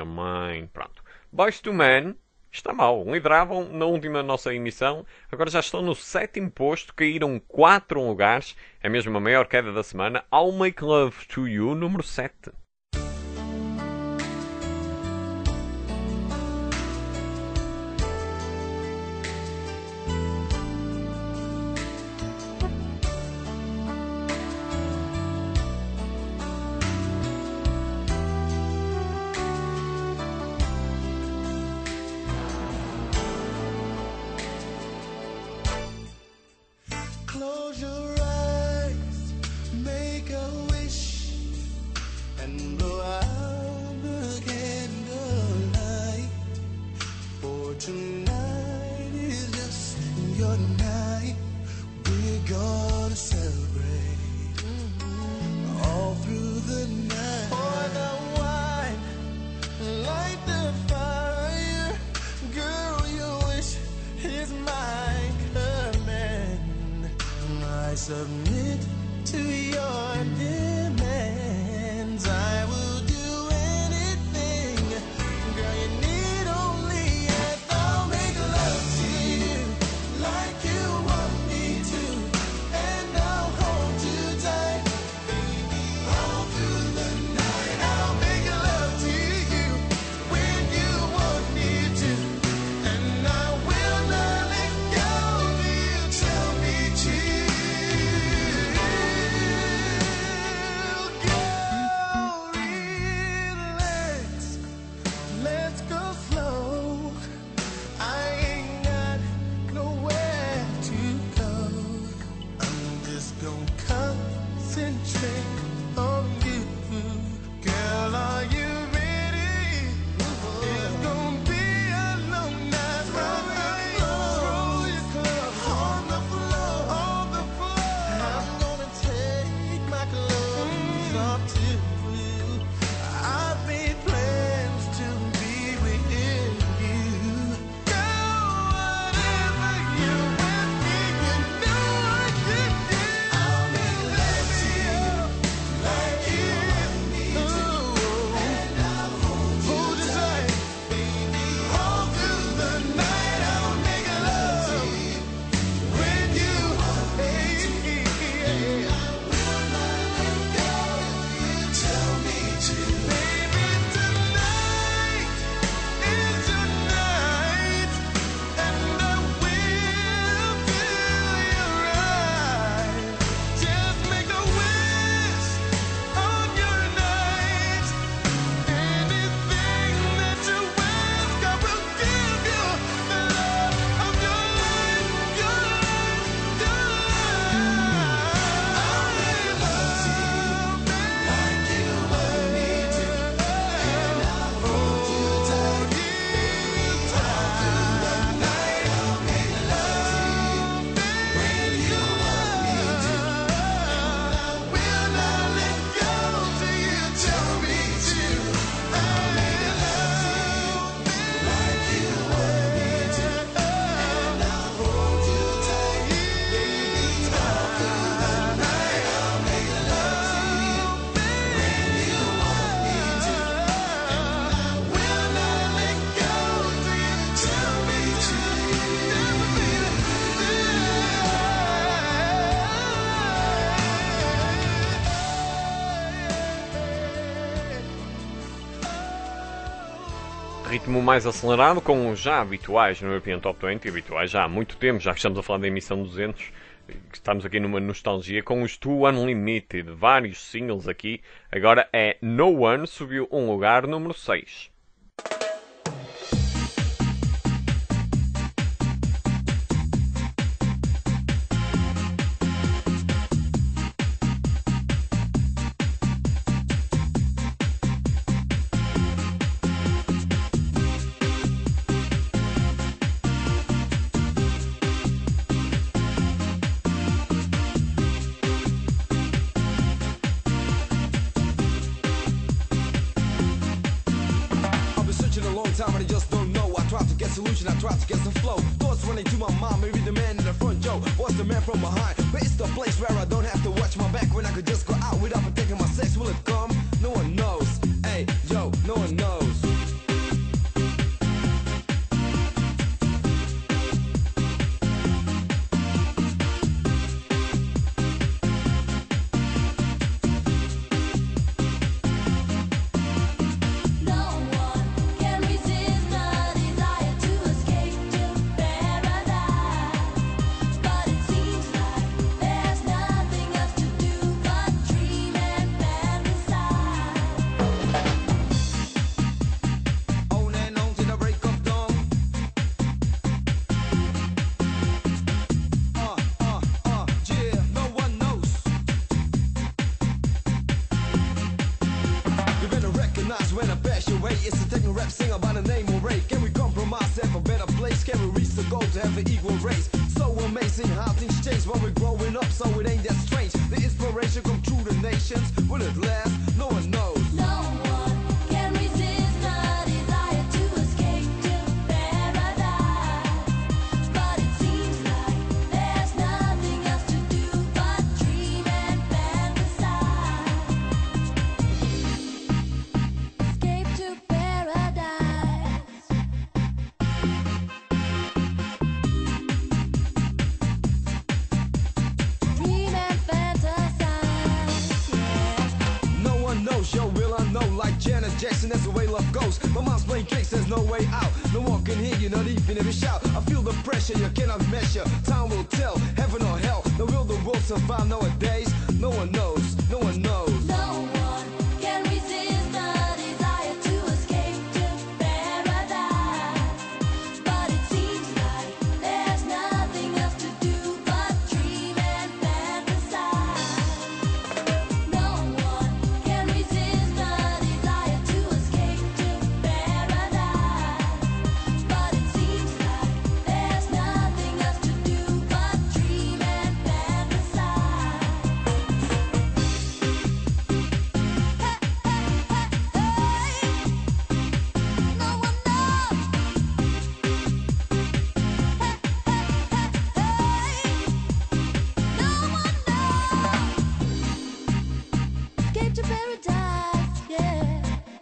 pronto. Boyz II Men, está mal, lideravam na última nossa emissão, agora já estão no 7º posto, caíram 4 lugares, é mesmo a maior queda da semana. I'll Make Love to You, número 7.
Close your eyes, make a wish, and blow out the candlelight. For tonight is just your night. We're gonna celebrate all through the night. Pour the wine, light the fire. Girl, your wish is my command. I submit to your demands. I will do anything. Girl, you need only ask. I'll make love to you like you want
ritmo mais acelerado, com os já habituais no European Top 20, habituais já há muito tempo, já que estamos a falar da emissão 200, estamos aqui numa nostalgia, com os Two Unlimited, vários singles aqui. Agora é No One, subiu um lugar, número 6.
Solution, I try to get some flow. Thoughts running to my mind, maybe the man in the front, Joe was the man from behind. But it's the place where I don't have to watch my back, when I could just go out without protecting my sex. Will it come? No one knows. Hey, yo, no one knows. When I pass your way, it's a techno rap singer by the name of Ray. Can we compromise, have a better place? Can we reach the goal to have an equal race? So amazing how things change when we're growing up, so it ain't that strange. The inspiration come through the nations. Will it last? No one knows.
No one can resist the desire to escape to paradise. But it seems like there's nothing else to do but dream and fantasize. Escape to paradise. Dream and fantasize, yeah.
No one knows, yo, will I know? Like Janet Jackson, that's the way love goes. My mom's playing tricks, there's no way out. No one can hear you, not even if you shout. I feel the pressure, you cannot measure. Time will tell, heaven or hell. Now will the world survive nowadays? No one knows, no one knows.
No one can resist the desire to escape to paradise. But it seems like there's nothing else to do but dream and fantasize. No one can resist the desire to escape to paradise. But it seems like there's nothing else to do but dream and fantasize. Escape to paradise, yeah.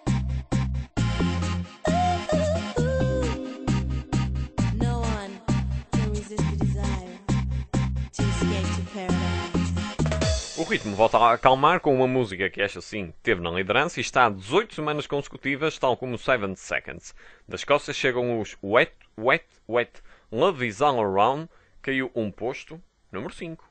No one can resist the desire to escape to paradise.
O ritmo volta a acalmar com uma música que esta sim teve na liderança e está há 18 semanas consecutivas, tal como 7 Seconds. Da Escócia chegam os Wet, Wet, Wet, Love Is All Around, caiu um posto, número 5.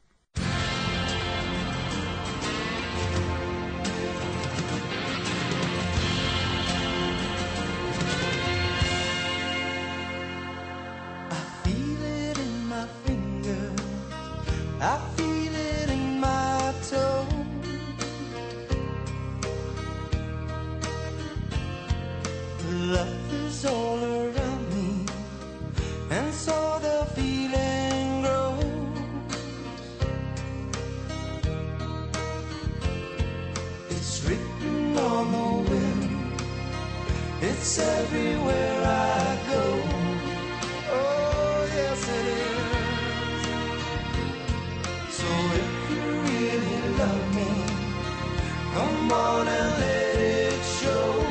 Feel it in my finger, I feel it in my toe. Love is all around me, and so the feeling grows. It's written on the wind, it's everywhere I go. Oh, yes it is. So if you really love me, come on and let it show.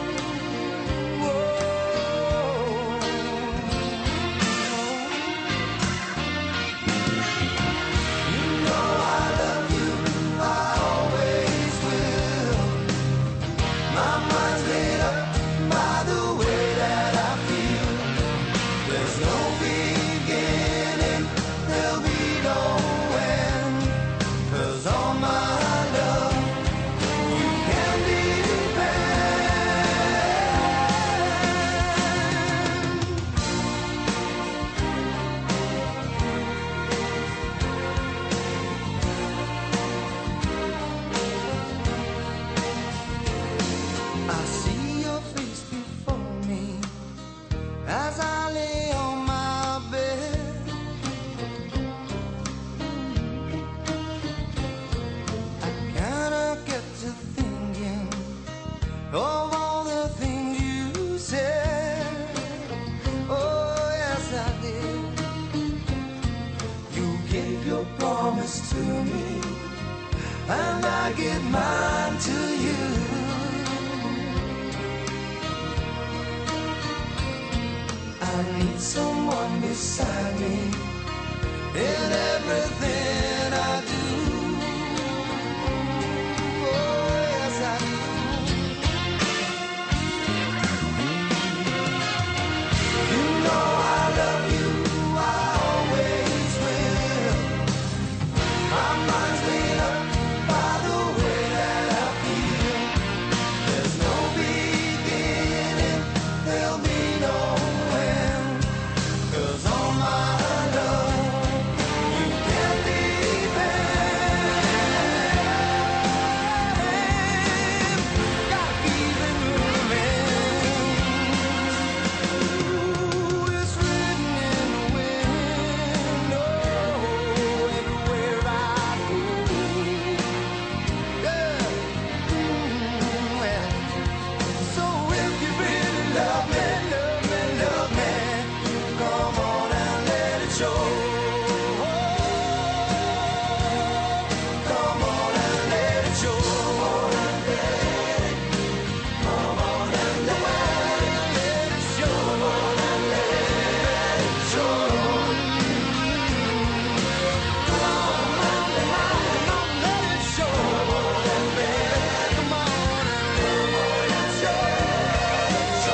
You know I love you, I always will. My mind's made up by the way that
yours to me, and I give mine to you. I need someone beside me in everything I do. Oh, yes, I do. You know I love you, I always will. My mind's made up by the way that I feel. There's no beginning, there'll be no end. 'Cause all my love, you can depend. Gotta keep it moving. Ooh, it's written in the wind. Oh, everywhere I go. Yeah. Well, so if you really love me, love me, love me, come on and let it show. Come on and let it show. Come on and let it show. Come on and let it show. Come on and let it show. Come on and let it show.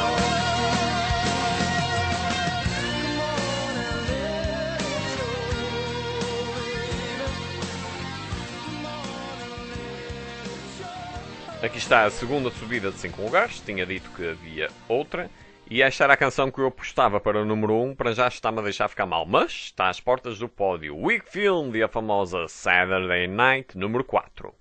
Aqui está a segunda subida de 5 lugares. Tinha dito que havia outra. E esta era a canção que eu apostava para o número 1. Para já está-me a deixar ficar mal. Mas está às portas do pódio. Weak Film e a famosa Saturday Night, número 4.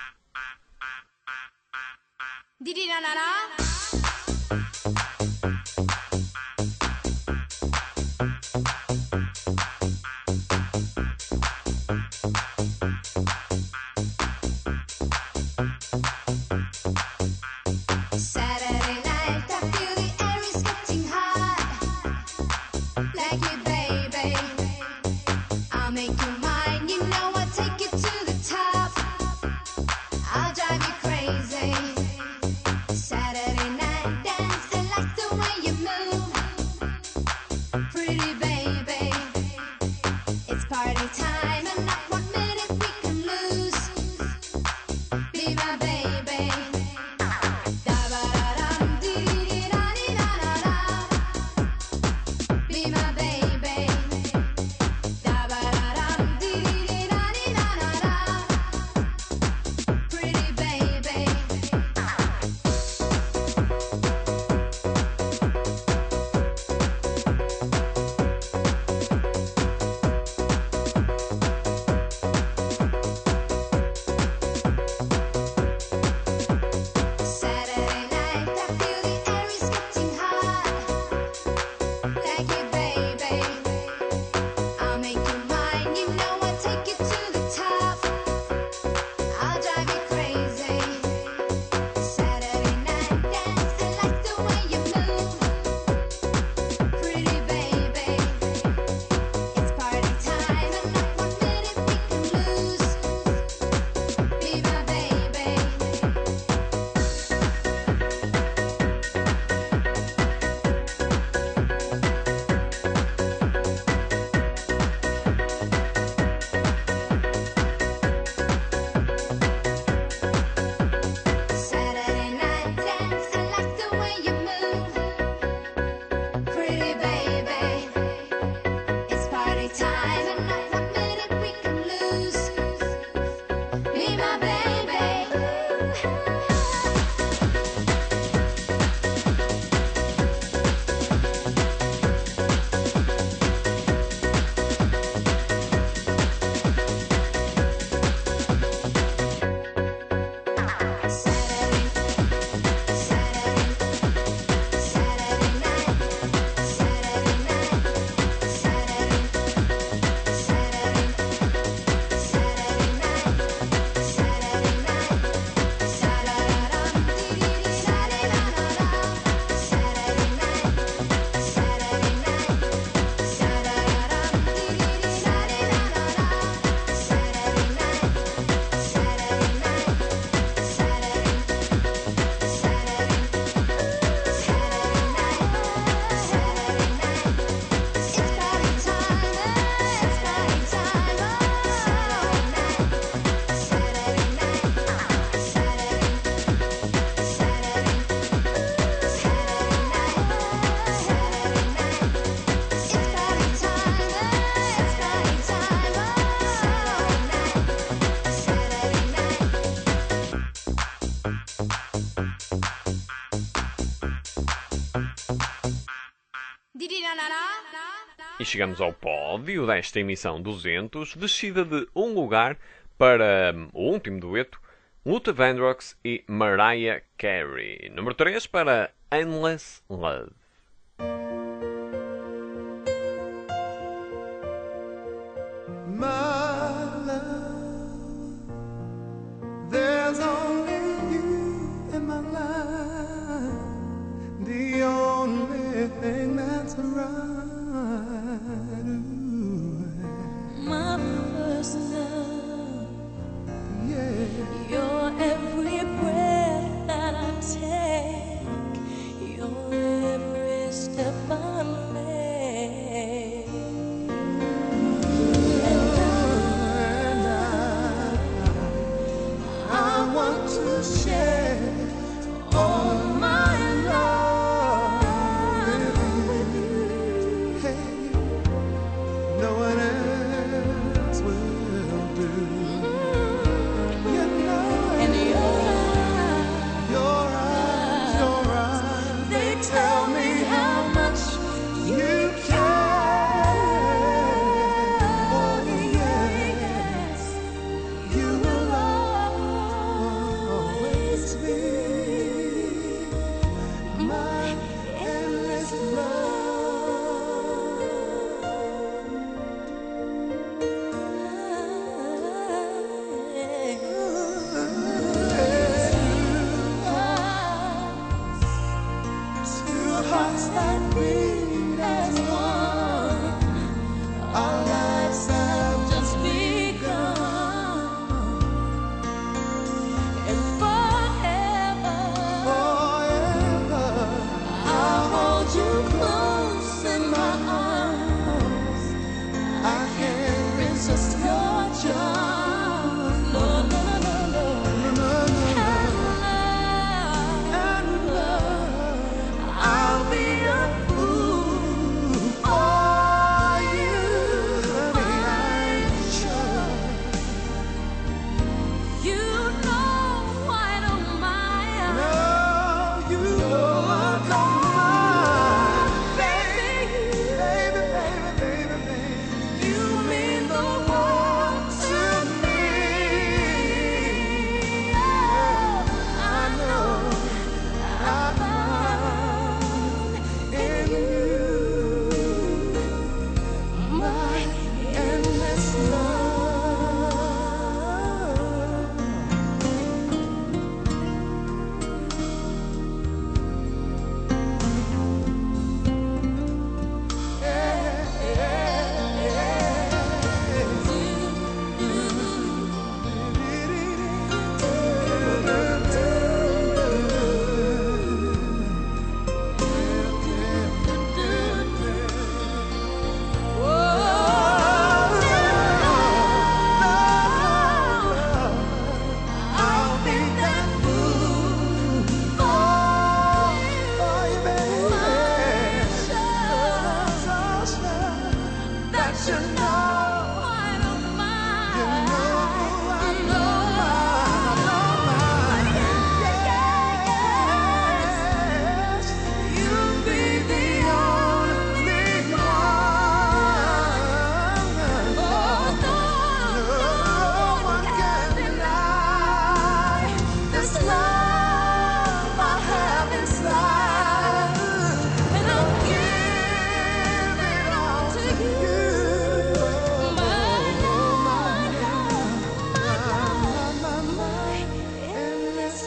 Saturday night, I feel the air is getting hot. Like you, baby, I'll make you mine. You know I'll take you to the top. I'll drive you crazy. Saturday night dance, I like the way you move. Pretty baby, it's party time and not 1 minute we can lose. Be my baby. Da-ba-da-dum, dee-dee-da-dee-da-da-da. Be my baby. Da-ba-da-dum, dee-dee-da-dee-da-da-da. Pretty baby.
E chegamos ao pódio desta emissão 200, descida de um lugar para o último dueto, Luther Vandross e Mariah Carey. Número 3 para Endless Love.
My love, there's only you in my life, the only thing that's right.
My first love,
Yeah,
your every breath that I take, your every step I make. And
I want to share all my love with you. Hey, no one else will do. You know,
And
your eyes, they tell me how much you care. Oh yes, you will always be my endless Two hearts that beat as one. Our lives have just begun.
And forever,
I'll hold you close in my arms. I can't resist your charm.
no, no, no, no, no.
And love, I'll be a fool for you, honey. I'm sure.
You know I don't mind.
No, you know I don't mind, baby, baby, baby, baby, baby. You mean the world to me. I know I found in you my endless love. I'll be that fool for you, baby. So sure that you know I don't mind. You know I don't mind. Yes, you'll be the only one. No one can deny this love I have inside, and I'll give it all to you. My endless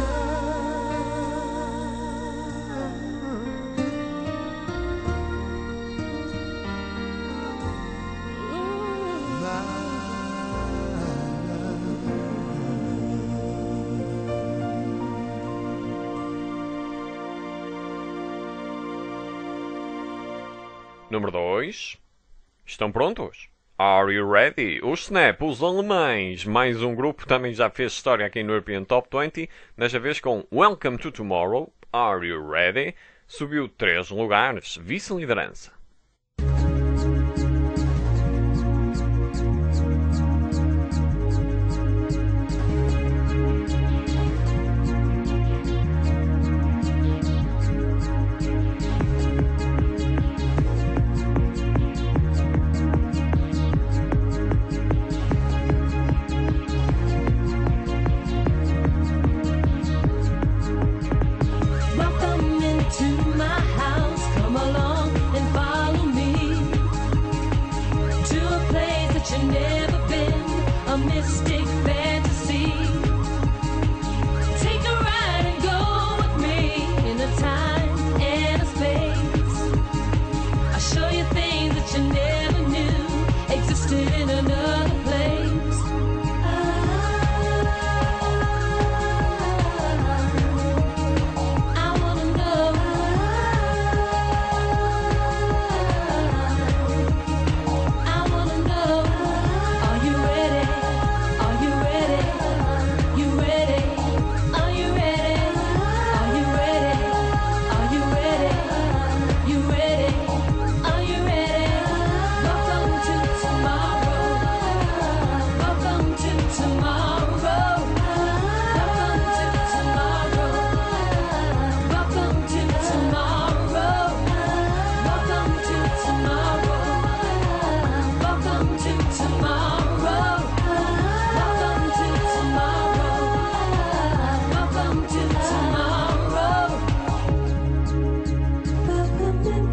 Número 2. Estão prontos? Are you ready? Os Snap, os alemães. Mais um grupo também já fez história aqui no European Top 20. Desta vez com Welcome to Tomorrow. Are you ready? Subiu 3 lugares. Vice-liderança.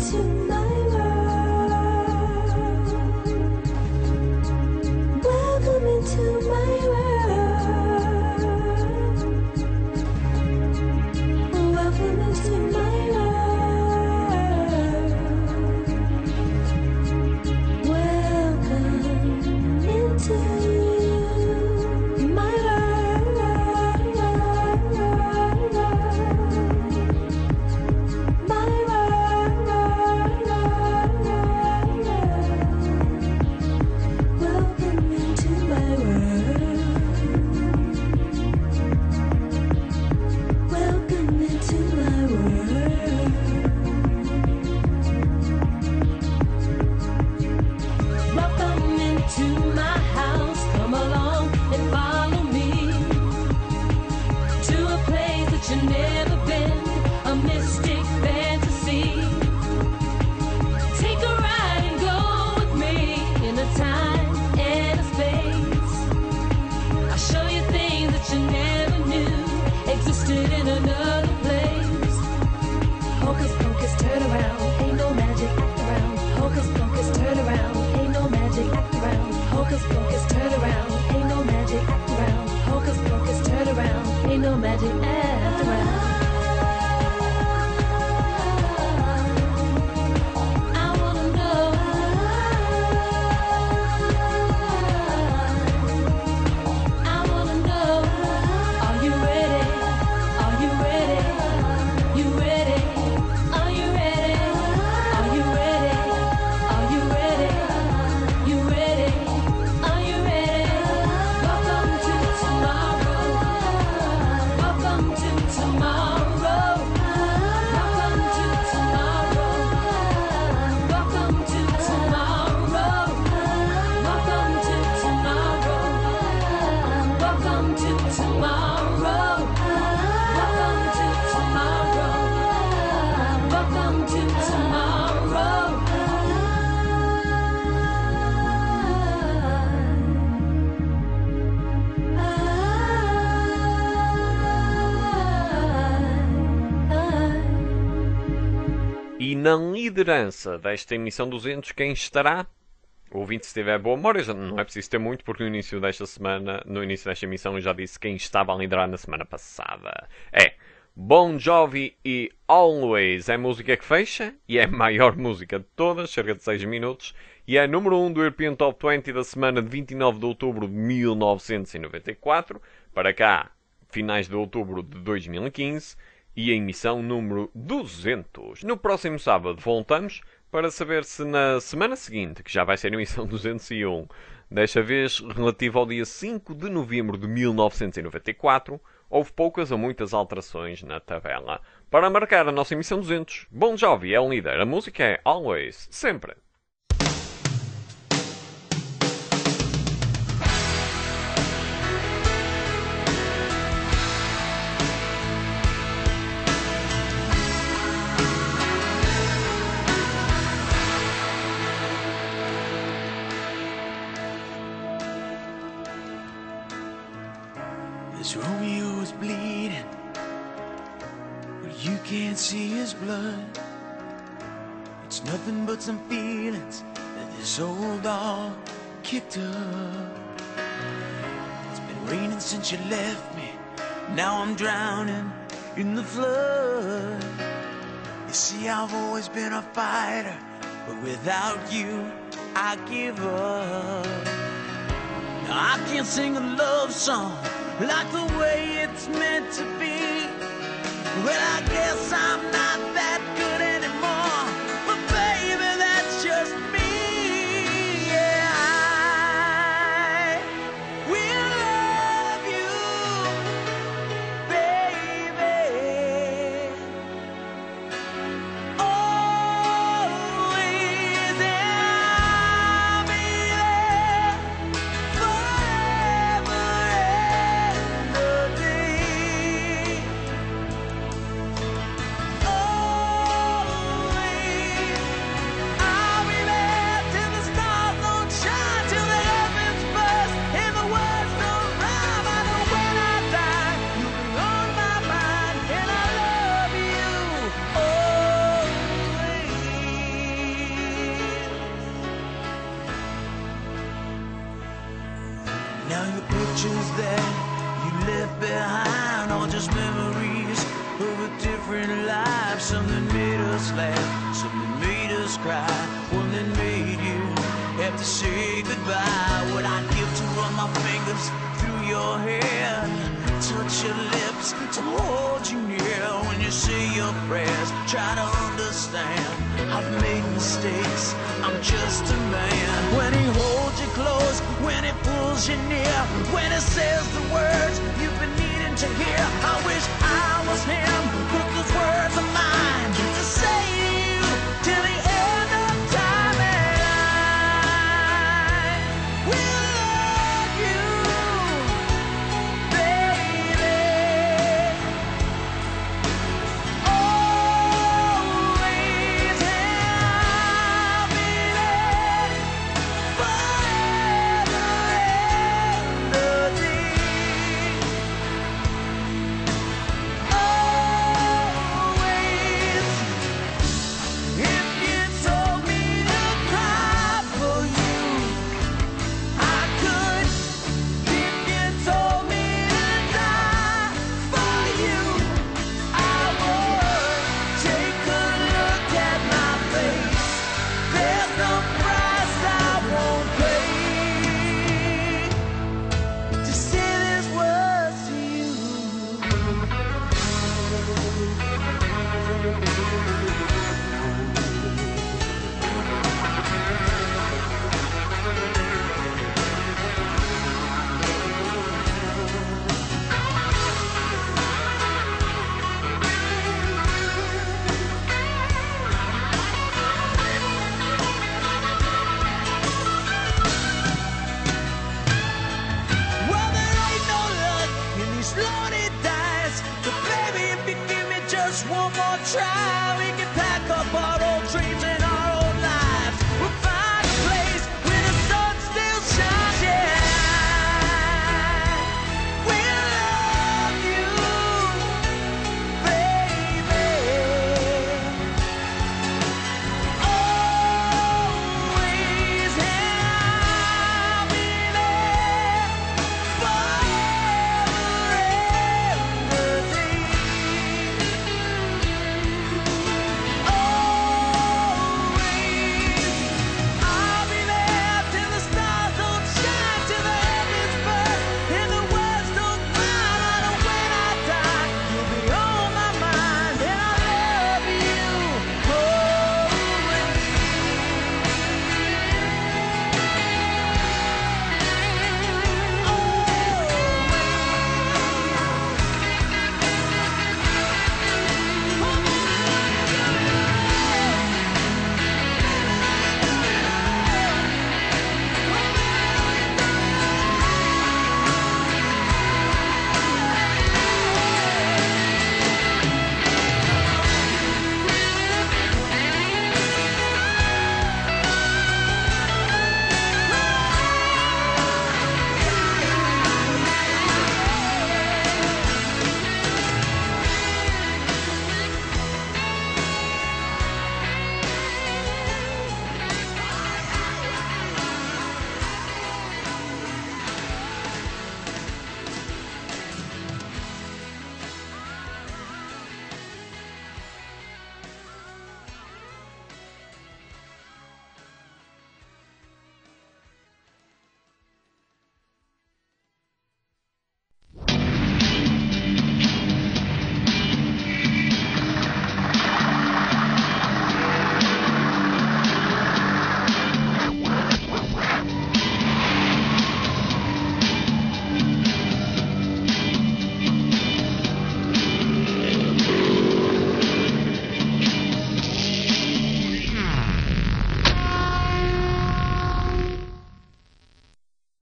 into my world. Welcome into my world. Welcome into my world. Welcome into my you've never been, a mystic fantasy. Take a ride and go with me in a time and a space. I'll show you things that you never knew existed in another place. Hocus pocus, turn around, ain't no magic, act around. Hocus pocus, turn around, ain't no magic, act around. Hocus pocus, turn around, ain't no magic, act around. Hocus pocus, turn around, ain't no magic, act around.
E na liderança desta emissão 200, quem estará? O ouvinte, se tiver boa memória, já não é preciso ter muito, porque no início desta semana, no início desta emissão, eu já disse quem estava a liderar na semana passada. É Bon Jovi e Always. É a música que fecha e é a maior música de todas, cerca de 6 minutos. E é número 1 do European Top 20 da semana de 29 de outubro de 1994. Para cá, finais de outubro de 2015. E a emissão número 200. No próximo sábado voltamos para saber se na semana seguinte, que já vai ser a emissão 201, desta vez relativa ao dia 5 de novembro de 1994, houve poucas ou muitas alterações na tabela. Para marcar a nossa emissão 200, Bon Jovi é o líder. A música é Always, sempre.
This Romeo is bleeding, but you can't see his blood. It's nothing but some feelings that this old dog kicked up. It's been raining since you left me, now I'm drowning in the flood. You see, I've always been a fighter, but without you, I give up. Now I can't sing a love song like the way it's meant to be. Well, I guess I'm not that good anymore, but baby, that's just me. Yeah, I will love you, baby, always, and I'll be there forever. Oh, Now your pictures that you left behind are just memories of a different life. Something made us laugh, something made us cry, one that made you have to say goodbye. What I'd give to run my fingers through your hair, touch your lips, to hold you near when you say your prayers. Try to understand, I've made mistakes, I'm just a man. When he holds you close, when he pulls you near, when he says the words you've been needing to hear, I wish I was him, put those words of mine to say to you till the end of time. And I will love you, baby, always, and I'll be there forever and a day. Always, if you told me to cry for you, I could. If you told me to die for you, I would. Take a look at my face, there's no price I won't pay to say these words to you. Well, there ain't no luck in these lonely days, but baby, if you give me just one more try,